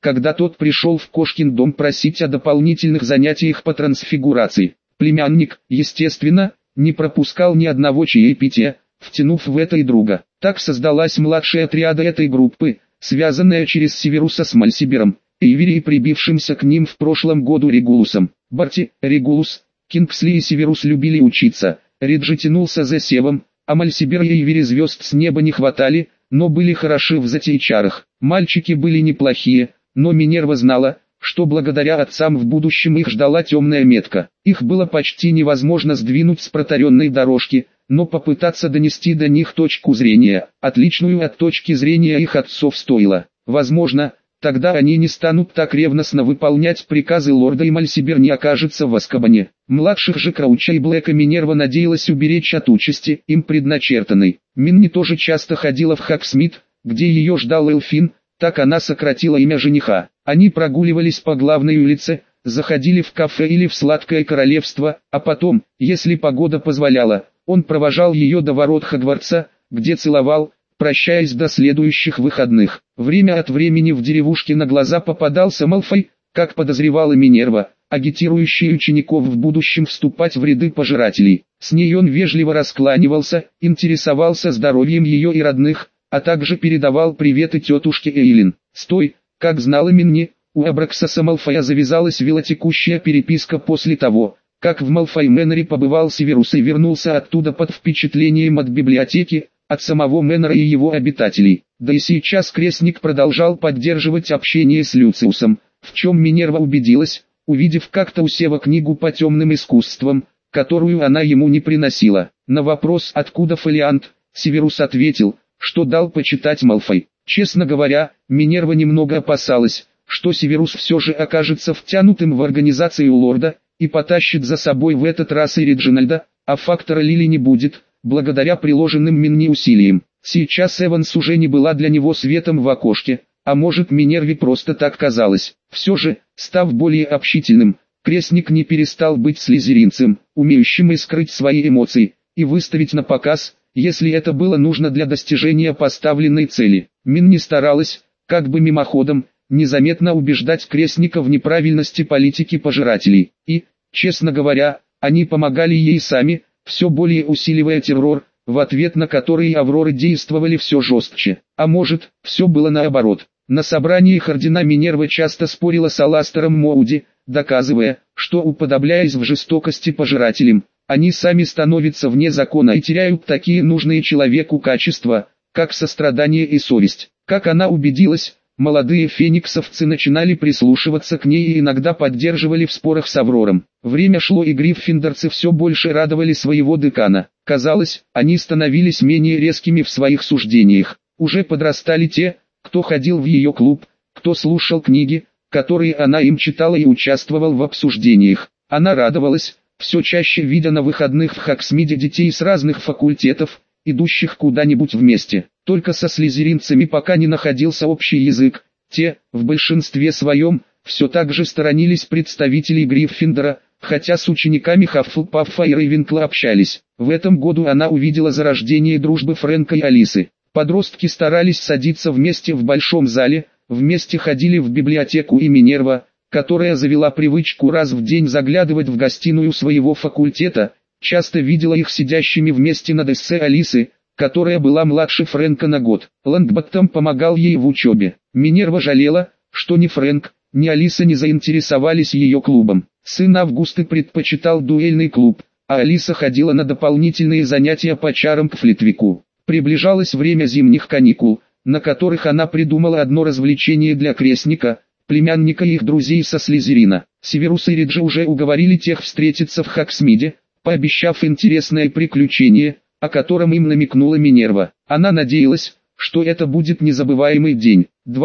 когда тот пришел в Кошкин дом просить о дополнительных занятиях по трансфигурации. Племянник, естественно, не пропускал ни одного чаепития, втянув в это и друга. Так создалась младшая триада этой группы, связанная через Северуса с Мальсибером, Эйвери и прибившимся к ним в прошлом году Регулусом. Барти, Регулус, Кингсли и Северус любили учиться, Рид же тянулся за Севом, а Мальсибер и Эйвери звезд с неба не хватали, но были хороши в затейчарах. Мальчики были неплохие, но Минерва знала, что благодаря отцам в будущем их ждала темная метка. Их было почти невозможно сдвинуть с протаренной дорожки, но попытаться донести до них точку зрения, отличную от точки зрения их отцов, стоило. Возможно, тогда они не станут так ревностно выполнять приказы лорда и Мальсибер не окажется в Азкабане. Младших же Крауча и Блэка Минерва надеялась уберечь от участи, им предначертанной. Минни тоже часто ходила в Хоксмит, где ее ждал Элфин, так она сократила имя жениха. Они прогуливались по главной улице, заходили в кафе или в Сладкое Королевство, а потом, если погода позволяла, он провожал ее до ворот Хогвартса, где целовал, прощаясь до следующих выходных. Время от времени в деревушке на глаза попадался Малфой, как подозревала Минерва, агитирующий учеников в будущем вступать в ряды пожирателей. С ней он вежливо раскланивался, интересовался здоровьем ее и родных, а также передавал приветы тетушке Эйлин. Стой, как знала Минни, у Абраксаса Малфоя завязалась велотекущая переписка после того, как в Малфой Мэннере побывал Северус и вернулся оттуда под впечатлением от библиотеки, от самого Мэннера и его обитателей. Да и сейчас крестник продолжал поддерживать общение с Люциусом, в чем Минерва убедилась, увидев как-то у Сева книгу по темным искусствам, которую она ему не приносила. На вопрос «Откуда фолиант?», Северус ответил, что дал почитать Малфой. Честно говоря, Минерва немного опасалась, что Северус все же окажется втянутым в организацию лорда, и потащит за собой в этот раз и Реджинальда, а фактора Лили не будет, благодаря приложенным Минни усилиям. Сейчас Эванс уже не была для него светом в окошке, а может Минерве просто так казалось. Все же, став более общительным, крестник не перестал быть слизеринцем, умеющим и скрыть свои эмоции, и выставить на показ, если это было нужно для достижения поставленной цели. Минни старалась, как бы мимоходом, незаметно убеждать крестника в неправильности политики пожирателей. И, честно говоря, они помогали ей сами, все более усиливая террор, в ответ на который Авроры действовали все жестче. А может, все было наоборот. На собраниях ордена Минерва часто спорила с Аластером Моуди, доказывая, что уподобляясь в жестокости пожирателям, они сами становятся вне закона и теряют такие нужные человеку качества, как сострадание и совесть. Как она убедилась, молодые фениксовцы начинали прислушиваться к ней и иногда поддерживали в спорах с Аврором. Время шло, и гриффиндорцы все больше радовали своего декана. Казалось, они становились менее резкими в своих суждениях. Уже подрастали те, кто ходил в ее клуб, кто слушал книги, которые она им читала, и участвовал в обсуждениях. Она радовалась, все чаще видя на выходных в Хоксмиде детей с разных факультетов, идущих куда-нибудь вместе. Только со слизеринцами пока не находился общий язык. Те, в большинстве своем, все так же сторонились представителей Гриффиндора, хотя с учениками Хаффлпаффа и Рейвенкла общались. В этом году она увидела зарождение дружбы Фрэнка и Алисы. Подростки старались садиться вместе в большом зале, вместе ходили в библиотеку, и Минерва, которая завела привычку раз в день заглядывать в гостиную своего факультета, часто видела их сидящими вместе над эссе Алисы, которая была младше Фрэнка на год. Лонгботтом помогал ей в учебе. Минерва жалела, что ни Фрэнк, ни Алиса не заинтересовались ее клубом. Сын Августы предпочитал дуэльный клуб, а Алиса ходила на дополнительные занятия по чарам к Флитвику. Приближалось время зимних каникул, на которых она придумала одно развлечение для крестника, племянника и их друзей со Слизерина. Северус и Риджи уже уговорили тех встретиться в Хоксмиде, пообещав интересное приключение, о котором им намекнула Минерва. Она надеялась, что это будет незабываемый день.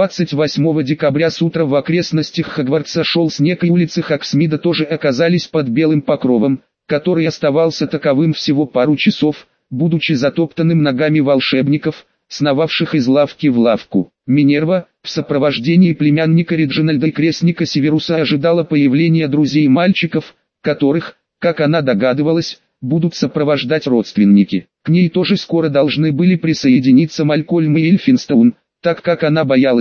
28 декабря с утра в окрестностях Хогвартса шел снег, и улицы Хоксмида тоже оказались под белым покровом, который оставался таковым всего пару часов, будучи затоптанным ногами волшебников, сновавших из лавки в лавку. Минерва, в сопровождении племянника Реджинальда и крестника Северуса, ожидала появления друзей мальчиков, которых, как она догадывалась, будут сопровождать родственники. К ней тоже скоро должны были присоединиться Малькольм и Эльфинстоун, так как она боялась,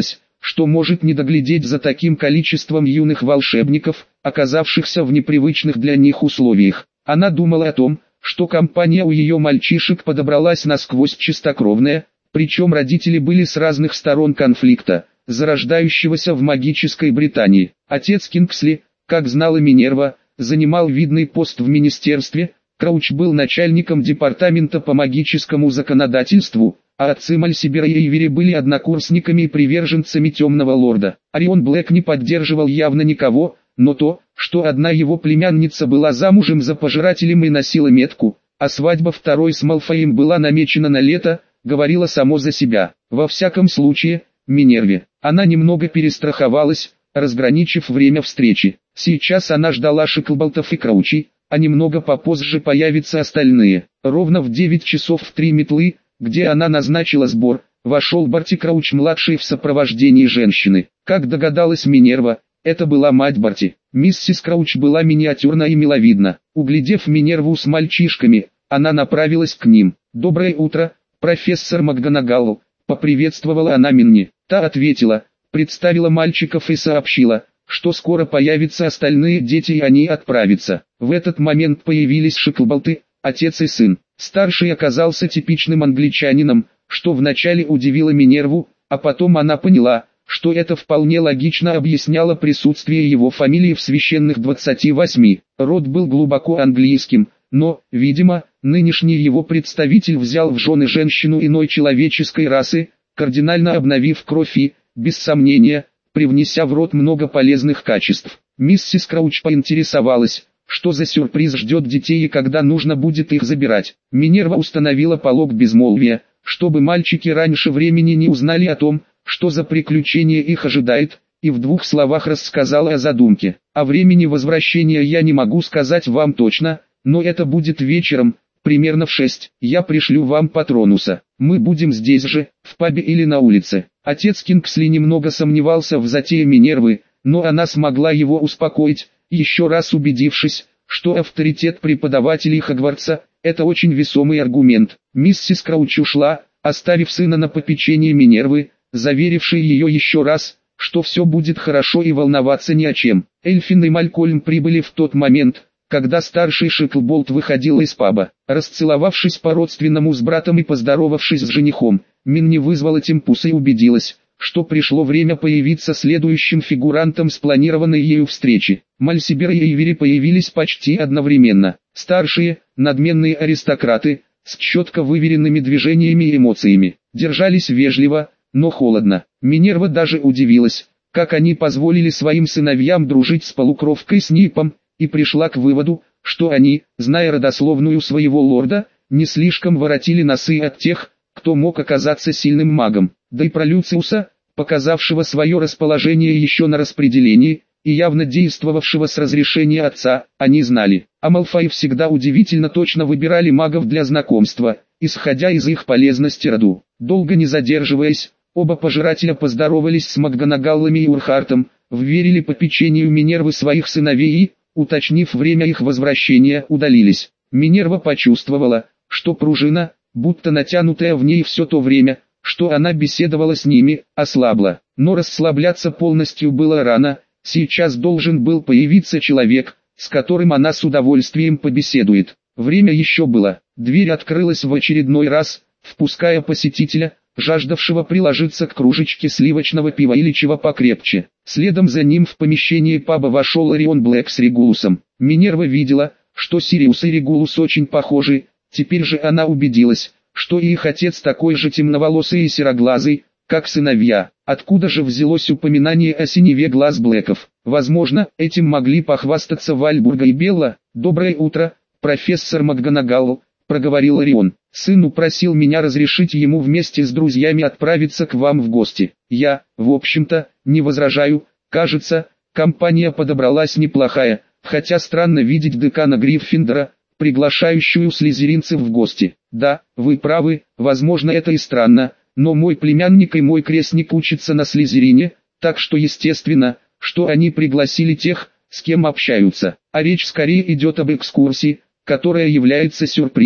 что может не доглядеть за таким количеством юных волшебников, оказавшихся в непривычных для них условиях. Она думала о том, что компания у ее мальчишек подобралась насквозь чистокровная, причем родители были с разных сторон конфликта, зарождающегося в магической Британии. Отец Кингсли, как знала Минерва, занимал видный пост в министерстве, Крауч был начальником департамента по магическому законодательству, а отцы Мальсибера и Ивери были однокурсниками и приверженцами Темного Лорда. Орион Блэк не поддерживал явно никого, но то, что одна его племянница была замужем за пожирателем и носила метку, а свадьба второй с Малфоем была намечена на лето, говорило само за себя. Во всяком случае, Минерве. Она немного перестраховалась, разграничив время встречи. Сейчас она ждала Шеклболтов и Краучей, а немного попозже появятся остальные. Ровно в 9 часов в 3 метлы, где она назначила сбор, вошел Барти Крауч-младший в сопровождении женщины. Как догадалась Минерва, это была мать Барти. Миссис Крауч была миниатюрна и миловидна. Углядев Минерву с мальчишками, она направилась к ним. «Доброе утро, профессор МакГонагалл», — поприветствовала она Минни. Та ответила, представила мальчиков и сообщила, что скоро появятся остальные дети и они отправятся. В этот момент появились Шеклболты, отец и сын. Старший оказался типичным англичанином, что вначале удивило Минерву, а потом она поняла, что это вполне логично объясняло присутствие его фамилии в священных 28. Род был глубоко английским, но, видимо, нынешний его представитель взял в жены женщину иной человеческой расы, кардинально обновив кровь и, без сомнения, привнеся в род много полезных качеств. Миссис Крауч поинтересовалась, что за сюрприз ждет детей и когда нужно будет их забирать. Минерва установила полог безмолвия, чтобы мальчики раньше времени не узнали о том, что за приключение их ожидает, и в 2 словах рассказала о задумке. О времени возвращения я не могу сказать вам точно, но это будет вечером, примерно в 6. Я пришлю вам Патронуса. Мы будем здесь же, в пабе или на улице. Отец Кингсли немного сомневался в затее Минервы, но она смогла его успокоить, еще раз убедившись, что авторитет преподавателей Хогвартса – это очень весомый аргумент. Миссис Крауч ушла, оставив сына на попечении Минервы, заверившей ее еще раз, что все будет хорошо и волноваться ни о чем. Эльфин и Малькольм прибыли в тот момент, когда старший Шеклболт выходил из паба. Расцеловавшись по-родственному с братом и поздоровавшись с женихом, Минни вызвала Темпуса и убедилась, что пришло время появиться следующим фигурантом спланированной ею встречи. Мальсибер и Ивери появились почти одновременно. Старшие, надменные аристократы, с четко выверенными движениями и эмоциями, держались вежливо, но холодно. Минерва даже удивилась, как они позволили своим сыновьям дружить с полукровкой Снипом, и пришла к выводу, что они, зная родословную своего лорда, не слишком воротили носы от тех, кто мог оказаться сильным магом. Да и про Люциуса, показавшего свое расположение еще на распределении, и явно действовавшего с разрешения отца, они знали. А Малфой всегда удивительно точно выбирали магов для знакомства, исходя из их полезности роду. Долго не задерживаясь, оба пожирателя поздоровались с МакГонагаллами и Урхартом, вверили попечению Минервы своих сыновей и, уточнив время их возвращения, удалились. Минерва почувствовала, что пружина, будто натянутая в ней все то время, что она беседовала с ними, ослабла. Но расслабляться полностью было рано, сейчас должен был появиться человек, с которым она с удовольствием побеседует. Время еще было. Дверь открылась в очередной раз, впуская посетителя, жаждавшего приложиться к кружечке сливочного пива или чего покрепче. Следом за ним в помещение паба вошел Орион Блэк с Регулусом. Минерва видела, что Сириус и Регулус очень похожи, теперь же она убедилась, что и их отец такой же темноволосый и сероглазый, как сыновья. Откуда же взялось упоминание о синеве глаз Блэков? Возможно, этим могли похвастаться Вальбурга и Белла. «Доброе утро, профессор МакГонагалл», — проговорил Орион. «Сын упросил меня разрешить ему вместе с друзьями отправиться к вам в гости. Я, в общем-то, не возражаю. Кажется, компания подобралась неплохая, хотя странно видеть декана Гриффиндора, приглашающую слизеринцев в гости. Да, вы правы, возможно это и странно, но мой племянник и мой крестник учатся на Слизерине, так что естественно, что они пригласили тех, с кем общаются. А речь скорее идет об экскурсии, которая является сюрпризом.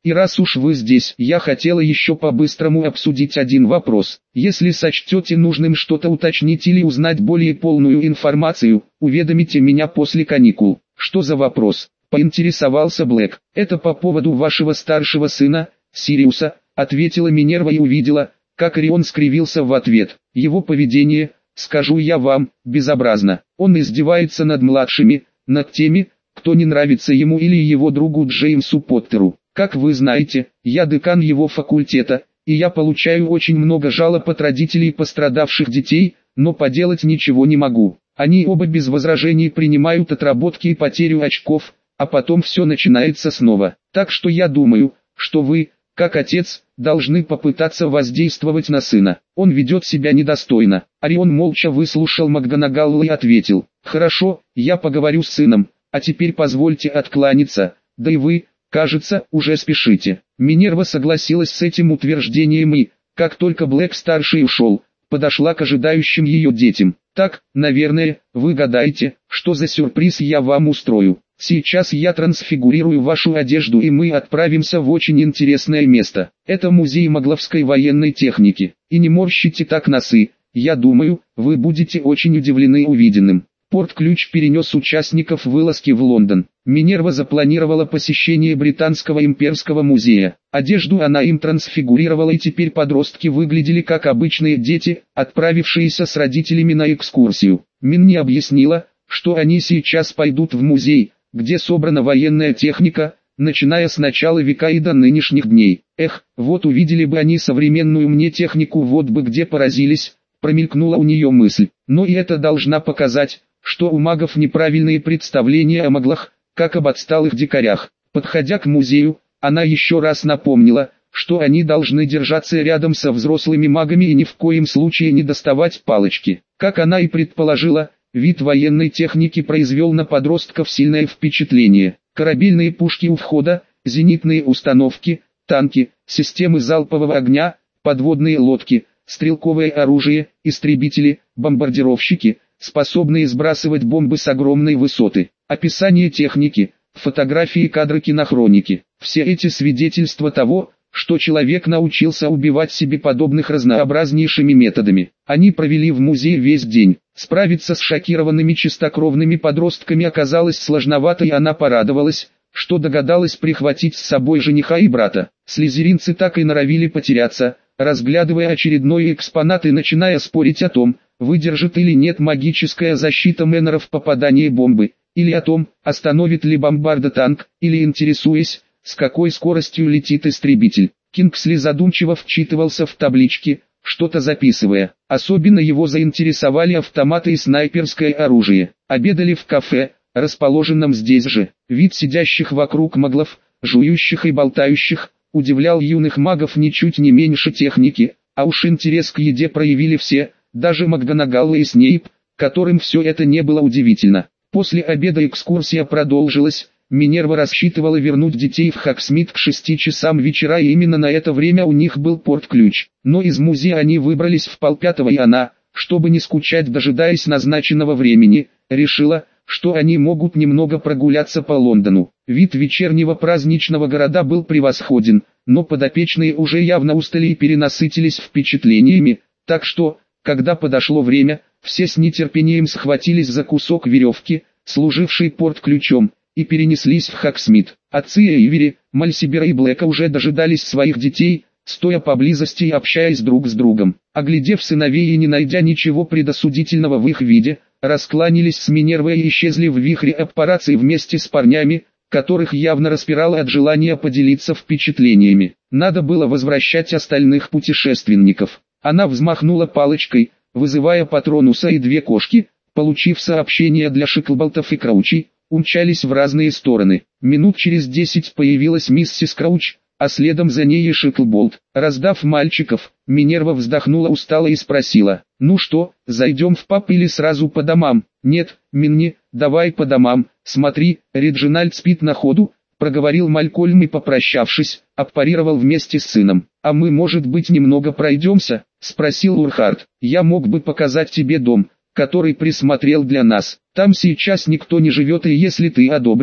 И раз уж вы здесь, я хотела еще по-быстрому обсудить один вопрос. Если сочтете нужным что-то уточнить или узнать более полную информацию, уведомите меня после каникул. Что за вопрос? Поинтересовался Блэк. Это по поводу вашего старшего сына, Сириуса, ответила Минерва и увидела, как Орион скривился в ответ. Его поведение, скажу я вам, безобразно. Он издевается над младшими, над теми, кто не нравится ему или его другу Джеймсу Поттеру. Как вы знаете, я декан его факультета, и я получаю очень много жалоб от родителей пострадавших детей, но поделать ничего не могу. Они оба без возражений принимают отработки и потерю очков, а потом все начинается снова. Так что я думаю, что вы, как отец, должны попытаться воздействовать на сына. Он ведет себя недостойно. Орион молча выслушал МакГонагалл и ответил: «Хорошо, я поговорю с сыном, а теперь позвольте откланяться, да и вы, кажется, уже спешите». Минерва согласилась с этим утверждением и, как только Блэк-старший ушел, подошла к ожидающим ее детям. «Так, наверное, вы гадаете, что за сюрприз я вам устрою. Сейчас я трансфигурирую вашу одежду и мы отправимся в очень интересное место. Это музей магловской военной техники. И не морщите так носы, я думаю, вы будете очень удивлены увиденным». Порт-ключ перенес участников вылазки в Лондон. Минерва запланировала посещение Британского имперского музея. Одежду она им трансфигурировала, и теперь подростки выглядели как обычные дети, отправившиеся с родителями на экскурсию. Минни объяснила, что они сейчас пойдут в музей, где собрана военная техника, начиная с начала века и до нынешних дней. Эх, вот увидели бы они современную мне технику, вот бы где поразились, промелькнула у нее мысль. Но и это должна показать, что у магов неправильные представления о маглах, как об отсталых дикарях. Подходя к музею, она еще раз напомнила, что они должны держаться рядом со взрослыми магами и ни в коем случае не доставать палочки. Как она и предположила, вид военной техники произвел на подростков сильное впечатление. Корабельные пушки у входа, зенитные установки, танки, системы залпового огня, подводные лодки, стрелковое оружие, истребители, бомбардировщики, способные сбрасывать бомбы с огромной высоты. Описание техники, фотографии, кадры, кинохроники. Все эти свидетельства того, что человек научился убивать себе подобных разнообразнейшими методами. Они провели в музее весь день. Справиться с шокированными чистокровными подростками оказалось сложновато, и она порадовалась, что догадалась прихватить с собой жениха и брата. Слизеринцы так и норовили потеряться, разглядывая очередной экспонат и начиная спорить о том, выдержит или нет магическая защита Мэннеров попадание бомбы, или о том, остановит ли бомбардо-танк, или интересуясь, с какой скоростью летит истребитель. Кингсли задумчиво вчитывался в таблички, что-то записывая. Особенно его заинтересовали автоматы и снайперское оружие. Обедали в кафе, расположенном здесь же. Вид сидящих вокруг маглов, жующих и болтающих, удивлял юных магов ничуть не меньше техники, а уж интерес к еде проявили все, даже МакГонагалл и Снейп, которым все это не было удивительно. После обеда экскурсия продолжилась. Минерва рассчитывала вернуть детей в Хогсмит к 6 часам вечера, и именно на это время у них был порт-ключ. Но из музея они выбрались в 4:30, и она, чтобы не скучать дожидаясь назначенного времени, решила, что они могут немного прогуляться по Лондону. Вид вечернего праздничного города был превосходен, но подопечные уже явно устали и перенасытились впечатлениями, так что, когда подошло время, все с нетерпением схватились за кусок веревки, служивший порт-ключом, и перенеслись в Хогсмит. Отцы Эйвери, Мальсибера и Блэка уже дожидались своих детей, стоя поблизости и общаясь друг с другом. Оглядев сыновей и не найдя ничего предосудительного в их виде, раскланялись с Минервой и исчезли в вихре аппарации вместе с парнями, которых явно распирало от желания поделиться впечатлениями. Надо было возвращать остальных путешественников. Она взмахнула палочкой, вызывая Патронуса, и две кошки, получив сообщение для Шиклболтов и Краучи, умчались в разные стороны. Минут через 10 появилась миссис Крауч, а следом за ней и Шиклболт. Раздав мальчиков, Минерва вздохнула устало и спросила: «Ну что, зайдем в паб или сразу по домам?» «Нет, Минни, давай по домам, смотри, Реджинальд спит на ходу», проговорил Малькольм и, попрощавшись, аппарировал вместе с сыном. «А мы, может быть, немного пройдемся?» — спросил Урхард. «Я мог бы показать тебе дом, который присмотрел для нас. Там сейчас никто не живет, и если ты одобришь,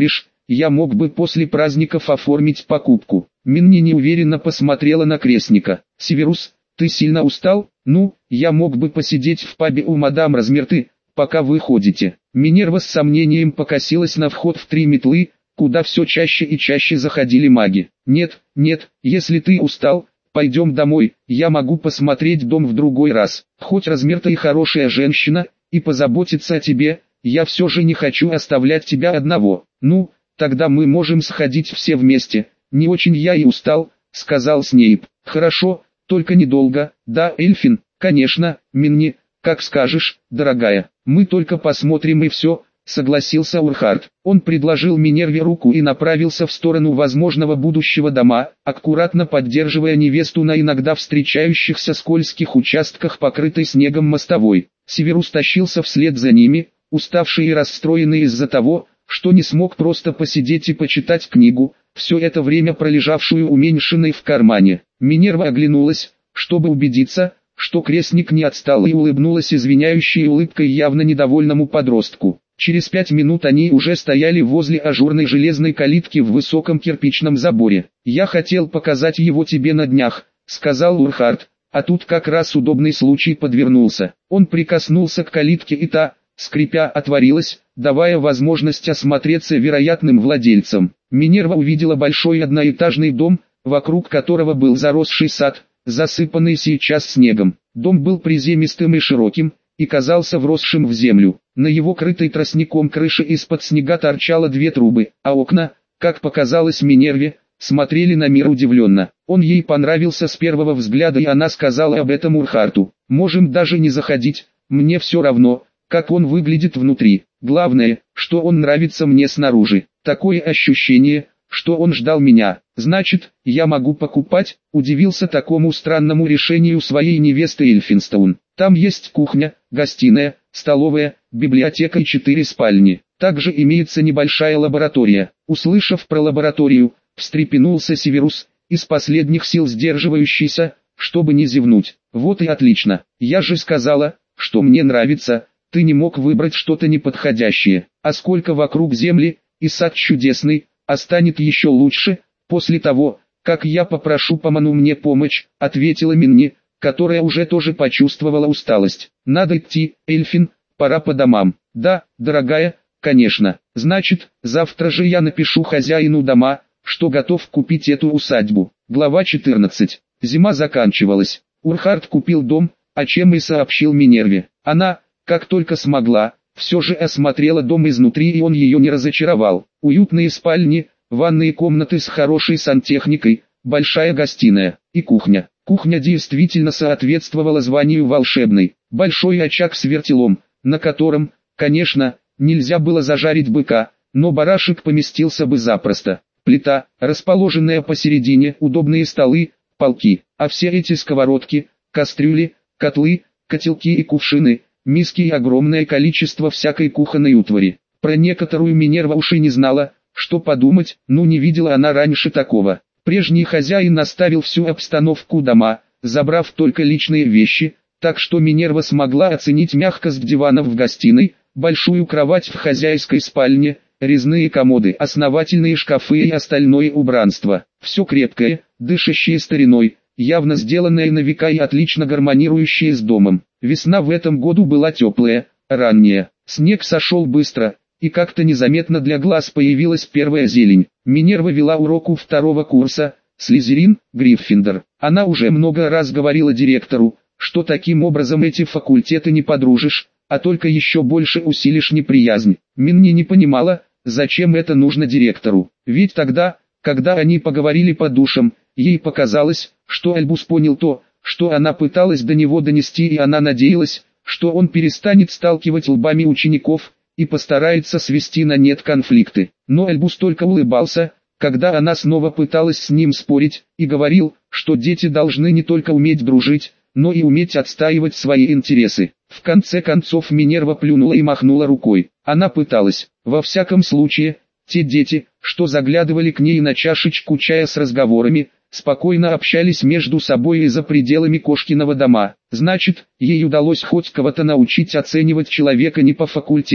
я мог бы после праздников оформить покупку. Минни неуверенно посмотрела на крестника. Северус, ты сильно устал? Ну, я мог бы посидеть в пабе у мадам Размерты, пока вы ходите. Минерва с сомнением покосилась на вход в 3 метлы, куда все чаще и чаще заходили маги. Нет, нет, если ты устал, пойдем домой, я могу посмотреть дом в другой раз. Хоть Размерта и хорошая женщина, и позаботиться о тебе, я все же не хочу оставлять тебя одного. Ну, тогда мы можем сходить все вместе. Не очень я и устал, сказал Снейп. Хорошо, только недолго. Да, Эльфин, конечно, Минни, как скажешь, дорогая. Мы только посмотрим и все, согласился Урхард. Он предложил Минерве руку и направился в сторону возможного будущего дома, аккуратно поддерживая невесту на иногда встречающихся скользких участках покрытой снегом мостовой. Северус тащился вслед за ними, уставший и расстроенный из-за того, что не смог просто посидеть и почитать книгу, все это время пролежавшую уменьшенной в кармане. Минерва оглянулась, чтобы убедиться, что крестник не отстал, и улыбнулась извиняющей улыбкой явно недовольному подростку. Через 5 минут они уже стояли возле ажурной железной калитки в высоком кирпичном заборе. «Я хотел показать его тебе на днях», — сказал Урхард, а тут как раз удобный случай подвернулся. Он прикоснулся к калитке, и та, скрипя, отворилась, давая возможность осмотреться вероятным владельцам. Минерва увидела большой одноэтажный дом, вокруг которого был заросший сад, засыпанный сейчас снегом. Дом был приземистым и широким, и казался вросшим в землю. На его крытой тростником крыше из-под снега торчало 2 трубы, а окна, как показалось Минерве, смотрели на мир удивленно. Он ей понравился с первого взгляда, и она сказала об этом Урхарту. «Можем даже не заходить, мне все равно, как он выглядит внутри. Главное, что он нравится мне снаружи. Такое ощущение, что он ждал меня. Значит, я могу покупать», — удивился такому странному решению своей невесты Эльфинстоун. «Там есть кухня, гостиная, столовая, библиотека и 4 спальни. Также имеется небольшая лаборатория». Услышав про лабораторию, встрепенулся Северус, из последних сил сдерживающийся, чтобы не зевнуть. «Вот и отлично. Я же сказала, что мне нравится. Ты не мог выбрать что-то неподходящее. А сколько вокруг земли, и сад чудесный, а станет еще лучше, после того, как я попрошу Поману мне помочь», — ответила Минни, которая уже тоже почувствовала усталость. «Надо идти, Эльфин, пора по домам». «Да, дорогая, конечно. Значит, завтра же я напишу хозяину дома, что готов купить эту усадьбу». Глава 14. Зима заканчивалась. Урхард купил дом, о чем и сообщил Минерве. Она, как только смогла, все же осмотрела дом изнутри, и он ее не разочаровал. Уютные спальни, ванные комнаты с хорошей сантехникой, большая гостиная и кухня. Кухня действительно соответствовала званию волшебной. Большой очаг с вертелом, на котором, конечно, нельзя было зажарить быка, но барашек поместился бы запросто. Плита, расположенная посередине, удобные столы, полки, а все эти сковородки, кастрюли, котлы, котелки и кувшины, миски и огромное количество всякой кухонной утвари. Про некоторую Минерва уж и не знала, что подумать, ну не видела она раньше такого. Прежний хозяин оставил всю обстановку дома, забрав только личные вещи, так что Минерва смогла оценить мягкость диванов в гостиной, большую кровать в хозяйской спальне, резные комоды, основательные шкафы и остальное убранство. Все крепкое, дышащее стариной, явно сделанное на века и отлично гармонирующее с домом. Весна в этом году была теплая, ранняя. Снег сошел быстро, и как-то незаметно для глаз появилась первая зелень. Минерва вела урок у 2-го курса, Слизерин, Гриффиндор. Она уже много раз говорила директору, что таким образом эти факультеты не подружишь, а только еще больше усилишь неприязнь. Минни не понимала, зачем это нужно директору. Ведь тогда, когда они поговорили по душам, ей показалось, что Альбус понял то, что она пыталась до него донести, и она надеялась, что он перестанет сталкивать лбами учеников и постарается свести на нет конфликты. Но Альбус только улыбался, когда она снова пыталась с ним спорить, и говорил, что дети должны не только уметь дружить, но и уметь отстаивать свои интересы. В конце концов Минерва плюнула и махнула рукой. Она пыталась. Во всяком случае, те дети, что заглядывали к ней на чашечку чая с разговорами, спокойно общались между собой и за пределами Кошкиного дома. Значит, ей удалось хоть кого-то научить оценивать человека не по факультету,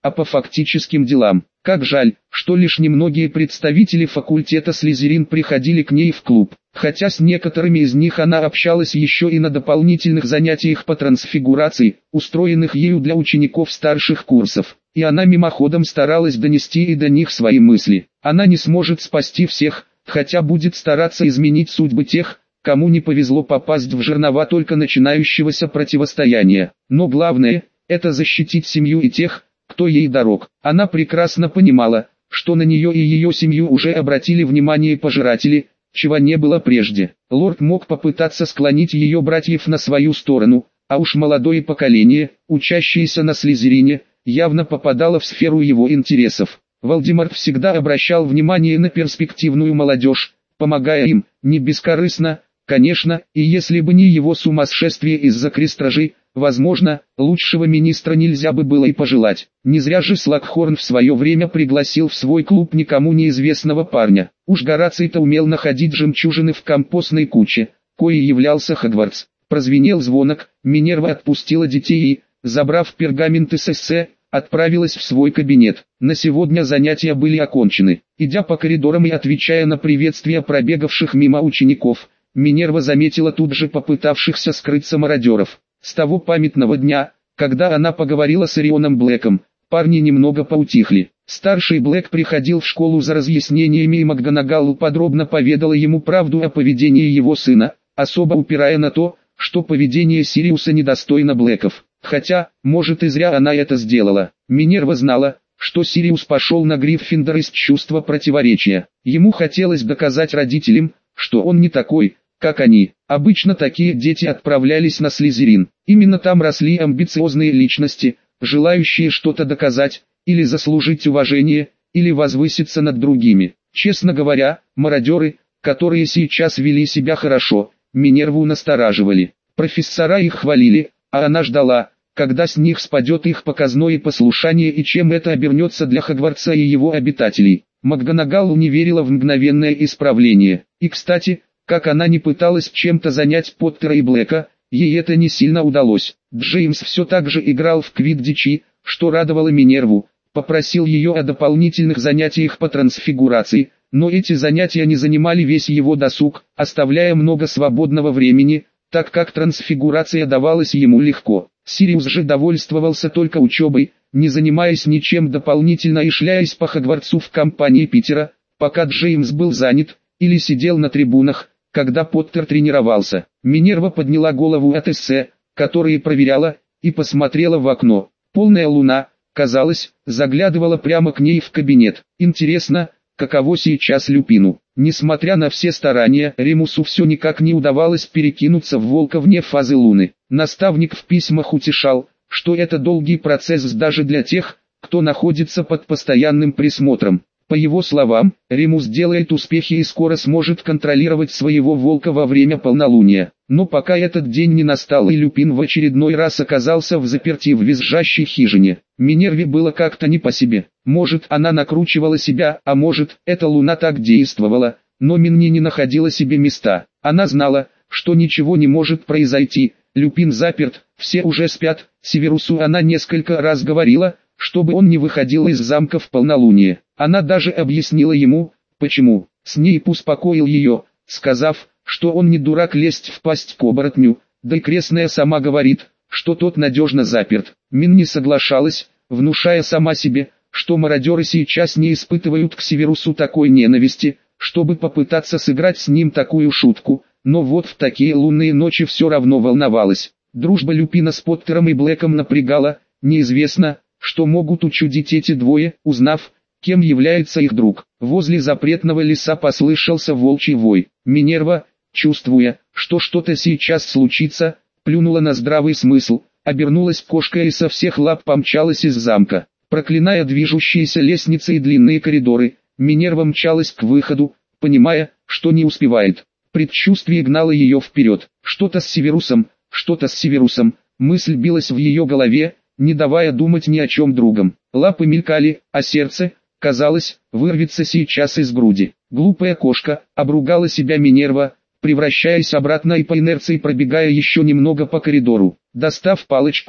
а по фактическим делам. Как жаль, что лишь немногие представители факультета Слизерин приходили к ней в клуб, хотя с некоторыми из них она общалась еще и на дополнительных занятиях по трансфигурации, устроенных ею для учеников старших курсов. И она мимоходом старалась донести и до них свои мысли. Она не сможет спасти всех, хотя будет стараться изменить судьбы тех, кому не повезло попасть в жернова только начинающегося противостояния. Но главное – это защитить семью и тех, кто ей дорог. Она прекрасно понимала, что на нее и ее семью уже обратили внимание пожиратели, чего не было прежде. Лорд мог попытаться склонить ее братьев на свою сторону, а уж молодое поколение, учащееся на Слизерине, явно попадало в сферу его интересов. Волдеморт всегда обращал внимание на перспективную молодежь, помогая им, не бескорыстно, конечно, и если бы не его сумасшествие из-за крестражей, возможно, лучшего министра нельзя бы было и пожелать. Не зря же Слакхорн в свое время пригласил в свой клуб никому неизвестного парня. Уж Гораций-то умел находить жемчужины в компостной куче, коей являлся Хогвартс. Прозвенел звонок, Минерва отпустила детей и, забрав пергаменты с эссе, отправилась в свой кабинет. На сегодня занятия были окончены. Идя по коридорам и отвечая на приветствия пробегавших мимо учеников, Минерва заметила тут же попытавшихся скрыться мародеров. С того памятного дня, когда она поговорила с Орионом Блэком, парни немного поутихли. Старший Блэк приходил в школу за разъяснениями, и МакГонагалл подробно поведала ему правду о поведении его сына, особо упирая на то, что поведение Сириуса недостойно Блэков. Хотя, может, и зря она это сделала. Минерва знала, что Сириус пошел на Гриффиндор из чувства противоречия. Ему хотелось доказать родителям, что он не такой, как они. Обычно такие дети отправлялись на Слизерин. Именно там росли амбициозные личности, желающие что-то доказать, или заслужить уважение, или возвыситься над другими. Честно говоря, мародеры, которые сейчас вели себя хорошо, Минерву настораживали. Профессора их хвалили, а она ждала, когда с них спадет их показное послушание и чем это обернется для Хогвартса и его обитателей. МакГонагалл не верила в мгновенное исправление. И кстати, как она не пыталась чем-то занять Поттера и Блэка, ей это не сильно удалось. Джеймс все так же играл в квиддичи, что радовало Минерву, попросил ее о дополнительных занятиях по трансфигурации, но эти занятия не занимали весь его досуг, оставляя много свободного времени, так как трансфигурация давалась ему легко. Сириус же довольствовался только учебой, не занимаясь ничем дополнительно и шляясь по Хогвартсу в компании Питера, пока Джеймс был занят, или сидел на трибунах, когда Поттер тренировался. Минерва подняла голову от эссе, которые проверяла, и посмотрела в окно. Полная луна, казалось, заглядывала прямо к ней в кабинет. Интересно, каково сейчас Люпину. Несмотря на все старания, Ремусу все никак не удавалось перекинуться в Волка вне фазы Луны. Наставник в письмах утешал, что это долгий процесс даже для тех, кто находится под постоянным присмотром. По его словам, Ремус делает успехи и скоро сможет контролировать своего Волка во время полнолуния. Но пока этот день не настал и Люпин в очередной раз оказался в заперти в визжащей хижине, Минерве было как-то не по себе. Может, она накручивала себя, а может, эта луна так действовала, но Минни не находила себе места. Она знала, что ничего не может произойти, Люпин заперт, все уже спят. Северусу она несколько раз говорила, чтобы он не выходил из замка в полнолуние. Она даже объяснила ему, почему. Снейп успокоил ее, сказав, что он не дурак лезть в пасть к оборотню, да и крестная сама говорит, что тот надежно заперт. Мин не соглашалась, внушая сама себе, что мародеры сейчас не испытывают к Северусу такой ненависти, чтобы попытаться сыграть с ним такую шутку, но вот в такие лунные ночи все равно волновалась. Дружба Люпина с Поттером и Блэком напрягала, неизвестно, что могут учудить эти двое, узнав, кем является их друг. Возле запретного леса послышался волчий вой. Минерва, чувствуя, что что-то сейчас случится, плюнула на здравый смысл, обернулась кошкой и со всех лап помчалась из замка. Проклиная движущиеся лестницы и длинные коридоры, Минерва мчалась к выходу, понимая, что не успевает. Предчувствие гнало ее вперед. Что-то с Северусом, что-то с Северусом. Мысль билась в ее голове, не давая думать ни о чем другом. Лапы мелькали, а сердце, казалось, вырвется сейчас из груди. Глупая кошка, обругала себя Минерва, превращаясь обратно и по инерции пробегая еще немного по коридору. Достав палочку,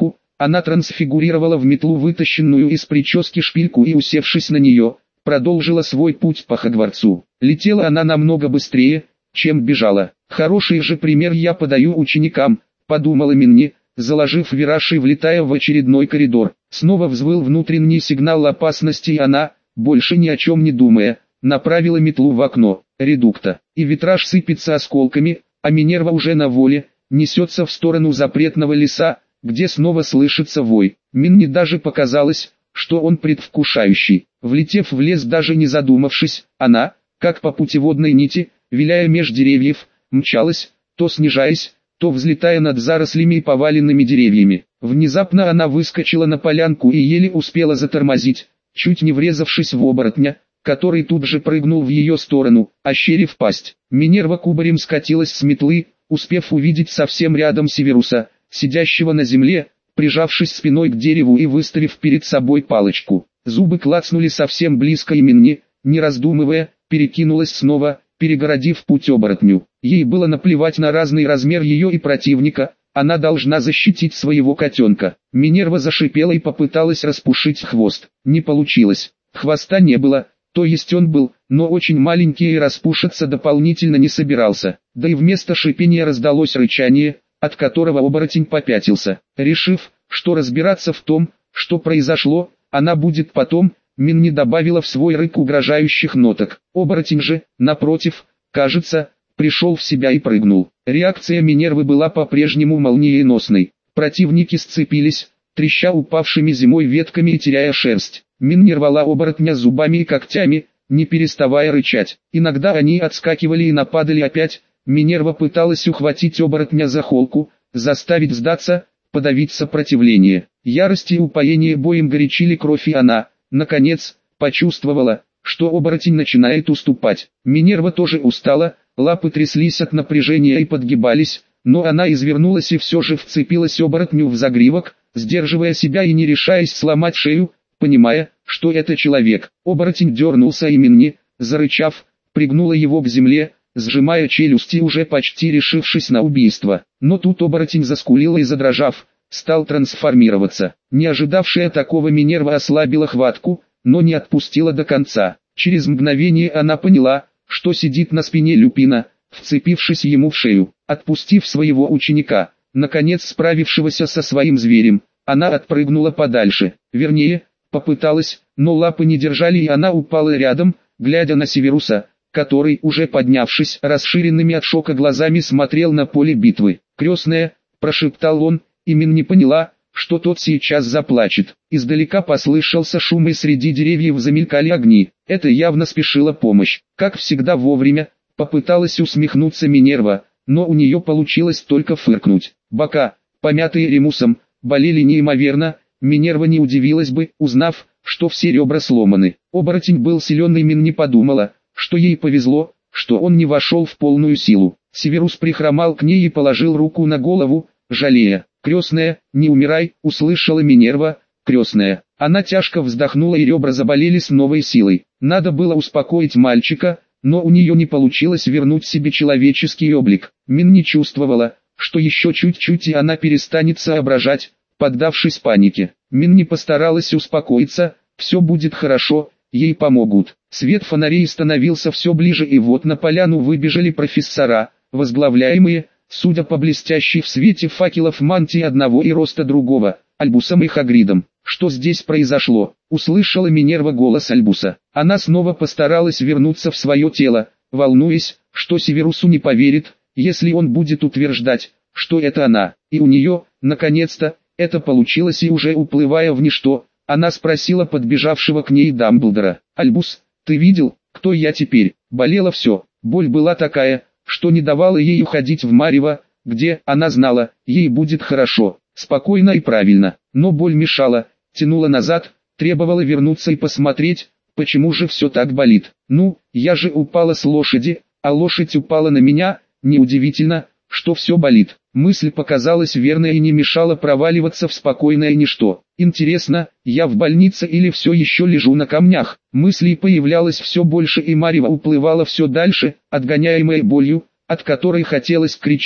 Она трансфигурировала в метлу вытащенную из прически шпильку и, усевшись на нее, продолжила свой путь по Хогвартсу. Летела она намного быстрее, чем бежала. Хороший же пример я подаю ученикам, подумала Минни, заложив вираж и влетая в очередной коридор. Снова взвыл внутренний сигнал опасности, и она, больше ни о чем не думая, направила метлу в окно редукта. И витраж сыпется осколками, а Минерва уже на воле, несется в сторону запретного леса, где снова слышится вой. Минни даже показалось, что он предвкушающий. Влетев в лес, даже не задумавшись, она, как по путеводной нити, виляя меж деревьев, мчалась, то снижаясь, то взлетая над зарослями и поваленными деревьями. Внезапно она выскочила на полянку и еле успела затормозить, чуть не врезавшись в оборотня, который тут же прыгнул в ее сторону, ощерив пасть. Минерва кубарем скатилась с метлы, успев увидеть совсем рядом Северуса, сидящего на земле, прижавшись спиной к дереву и выставив перед собой палочку. Зубы клацнули совсем близко, и Минни, не раздумывая, перекинулась снова, перегородив путь оборотню. Ей было наплевать на разный размер ее и противника, она должна защитить своего котенка. Минерва зашипела и попыталась распушить хвост. Не получилось. Хвоста не было, то есть он был, но очень маленький и распушиться дополнительно не собирался. Да и вместо шипения раздалось рычание, от которого оборотень попятился. Решив, что разбираться в том, что произошло, она будет потом, Минни добавила в свой рык угрожающих ноток. Оборотень же, напротив, кажется, пришел в себя и прыгнул. Реакция Минервы была по-прежнему молниеносной. Противники сцепились, треща упавшими зимой ветками и теряя шерсть. Минни рвала оборотня зубами и когтями, не переставая рычать. Иногда они отскакивали и нападали опять. Минерва пыталась ухватить оборотня за холку, заставить сдаться, подавить сопротивление. Ярость и упоение боем горячили кровь, и она, наконец, почувствовала, что оборотень начинает уступать. Минерва тоже устала, лапы тряслись от напряжения и подгибались, но она извернулась и все же вцепилась оборотню в загривок, сдерживая себя и не решаясь сломать шею, понимая, что это человек. Оборотень дернулся, и Минни, зарычав, пригнула его к земле, сжимая челюсти, уже почти решившись на убийство. Но тут оборотень заскулил и, задрожав, стал трансформироваться. Не ожидавшая такого Минерва ослабила хватку, но не отпустила до конца. Через мгновение она поняла, что сидит на спине Люпина, вцепившись ему в шею. Отпустив своего ученика, наконец справившегося со своим зверем, она отпрыгнула подальше. Вернее, попыталась, но лапы не держали, и она упала рядом, глядя на Северуса, который, уже поднявшись, расширенными от шока глазами смотрел на поле битвы. «Крестная», — прошептал он, и Минни поняла, что тот сейчас заплачет. Издалека послышался шум, и среди деревьев замелькали огни. Это явно спешила помощь. Как всегда вовремя, попыталась усмехнуться Минерва, но у нее получилось только фыркнуть. Бока, помятые ремусом, болели неимоверно. Минерва не удивилась бы, узнав, что все ребра сломаны. Оборотень был силен, и Минни подумала, что ей повезло, что он не вошел в полную силу. Северус прихромал к ней и положил руку на голову, жалея. «Крестная, не умирай», — услышала Минерва. «Крестная». Она тяжко вздохнула, и ребра заболели с новой силой. Надо было успокоить мальчика, но у нее не получилось вернуть себе человеческий облик. Минни чувствовала, что еще чуть-чуть и она перестанет соображать, поддавшись панике. Минни постаралась успокоиться, все будет хорошо, ей помогут. Свет фонарей становился все ближе, и вот на поляну выбежали профессора, возглавляемые, судя по блестящей в свете факелов мантии одного и роста другого, Альбусом и Хагридом. «Что здесь произошло?» — услышала Минерва голос Альбуса. Она снова постаралась вернуться в свое тело, волнуясь, что Северусу не поверит, если он будет утверждать, что это она. И у нее, наконец-то, это получилось, и уже уплывая в ничто, она спросила подбежавшего к ней Дамблдора: «Альбус, ты видел, кто я теперь?» Болело все, боль была такая, что не давала ей уходить в марево, где, она знала, ей будет хорошо, спокойно и правильно, но боль мешала, тянула назад, требовала вернуться и посмотреть, почему же все так болит. «Ну, я же упала с лошади, а лошадь упала на меня, неудивительно, что все болит». Мысль показалась верной и не мешала проваливаться в спокойное ничто. «Интересно, я в больнице или все еще лежу на камнях?» Мыслей появлялось все больше, и марево уплывало все дальше, отгоняемое болью, от которой хотелось кричать,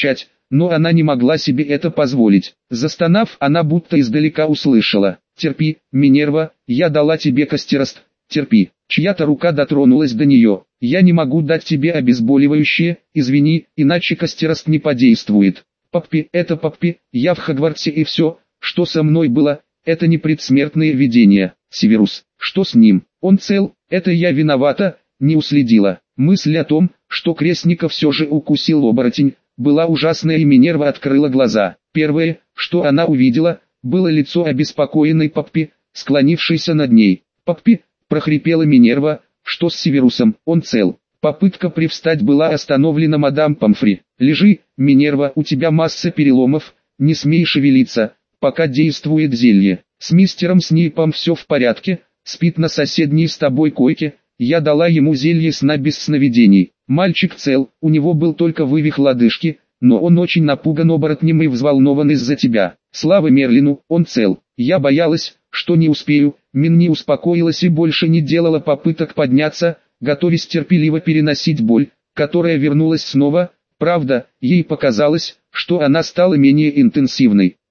но она не могла себе это позволить. Застонав, она будто издалека услышала: «Терпи, Минерва, я дала тебе костерост, терпи». Чья-то рука дотронулась до нее. «Я не могу дать тебе обезболивающее, извини, иначе костерост не подействует». «Паппи, это Паппи, я в Хогвартсе и все, что со мной было, это не предсмертные видения». «Северус, что с ним? Он цел? Это я виновата, не уследила». Мысль о том, что крестника все же укусил оборотень, была ужасная, и Минерва открыла глаза. Первое, что она увидела, было лицо обеспокоенной Паппи, склонившейся над ней. «Паппи», — прохрипела Минерва, — «что с Северусом? Он цел». Попытка привстать была остановлена мадам Помфри. «Лежи, Минерва, у тебя масса переломов, не смей шевелиться, пока действует зелье. С мистером Снейпом все в порядке, спит на соседней с тобой койке, я дала ему зелье сна без сновидений. Мальчик цел, у него был только вывих лодыжки, но он очень напуган оборотнем и взволнован из-за тебя. Слава Мерлину, он цел. Я боялась, что не успею». Минни успокоилась и больше не делала попыток подняться, готовясь терпеливо переносить боль, которая вернулась снова. Правда, ей показалось, что она стала менее интенсивной.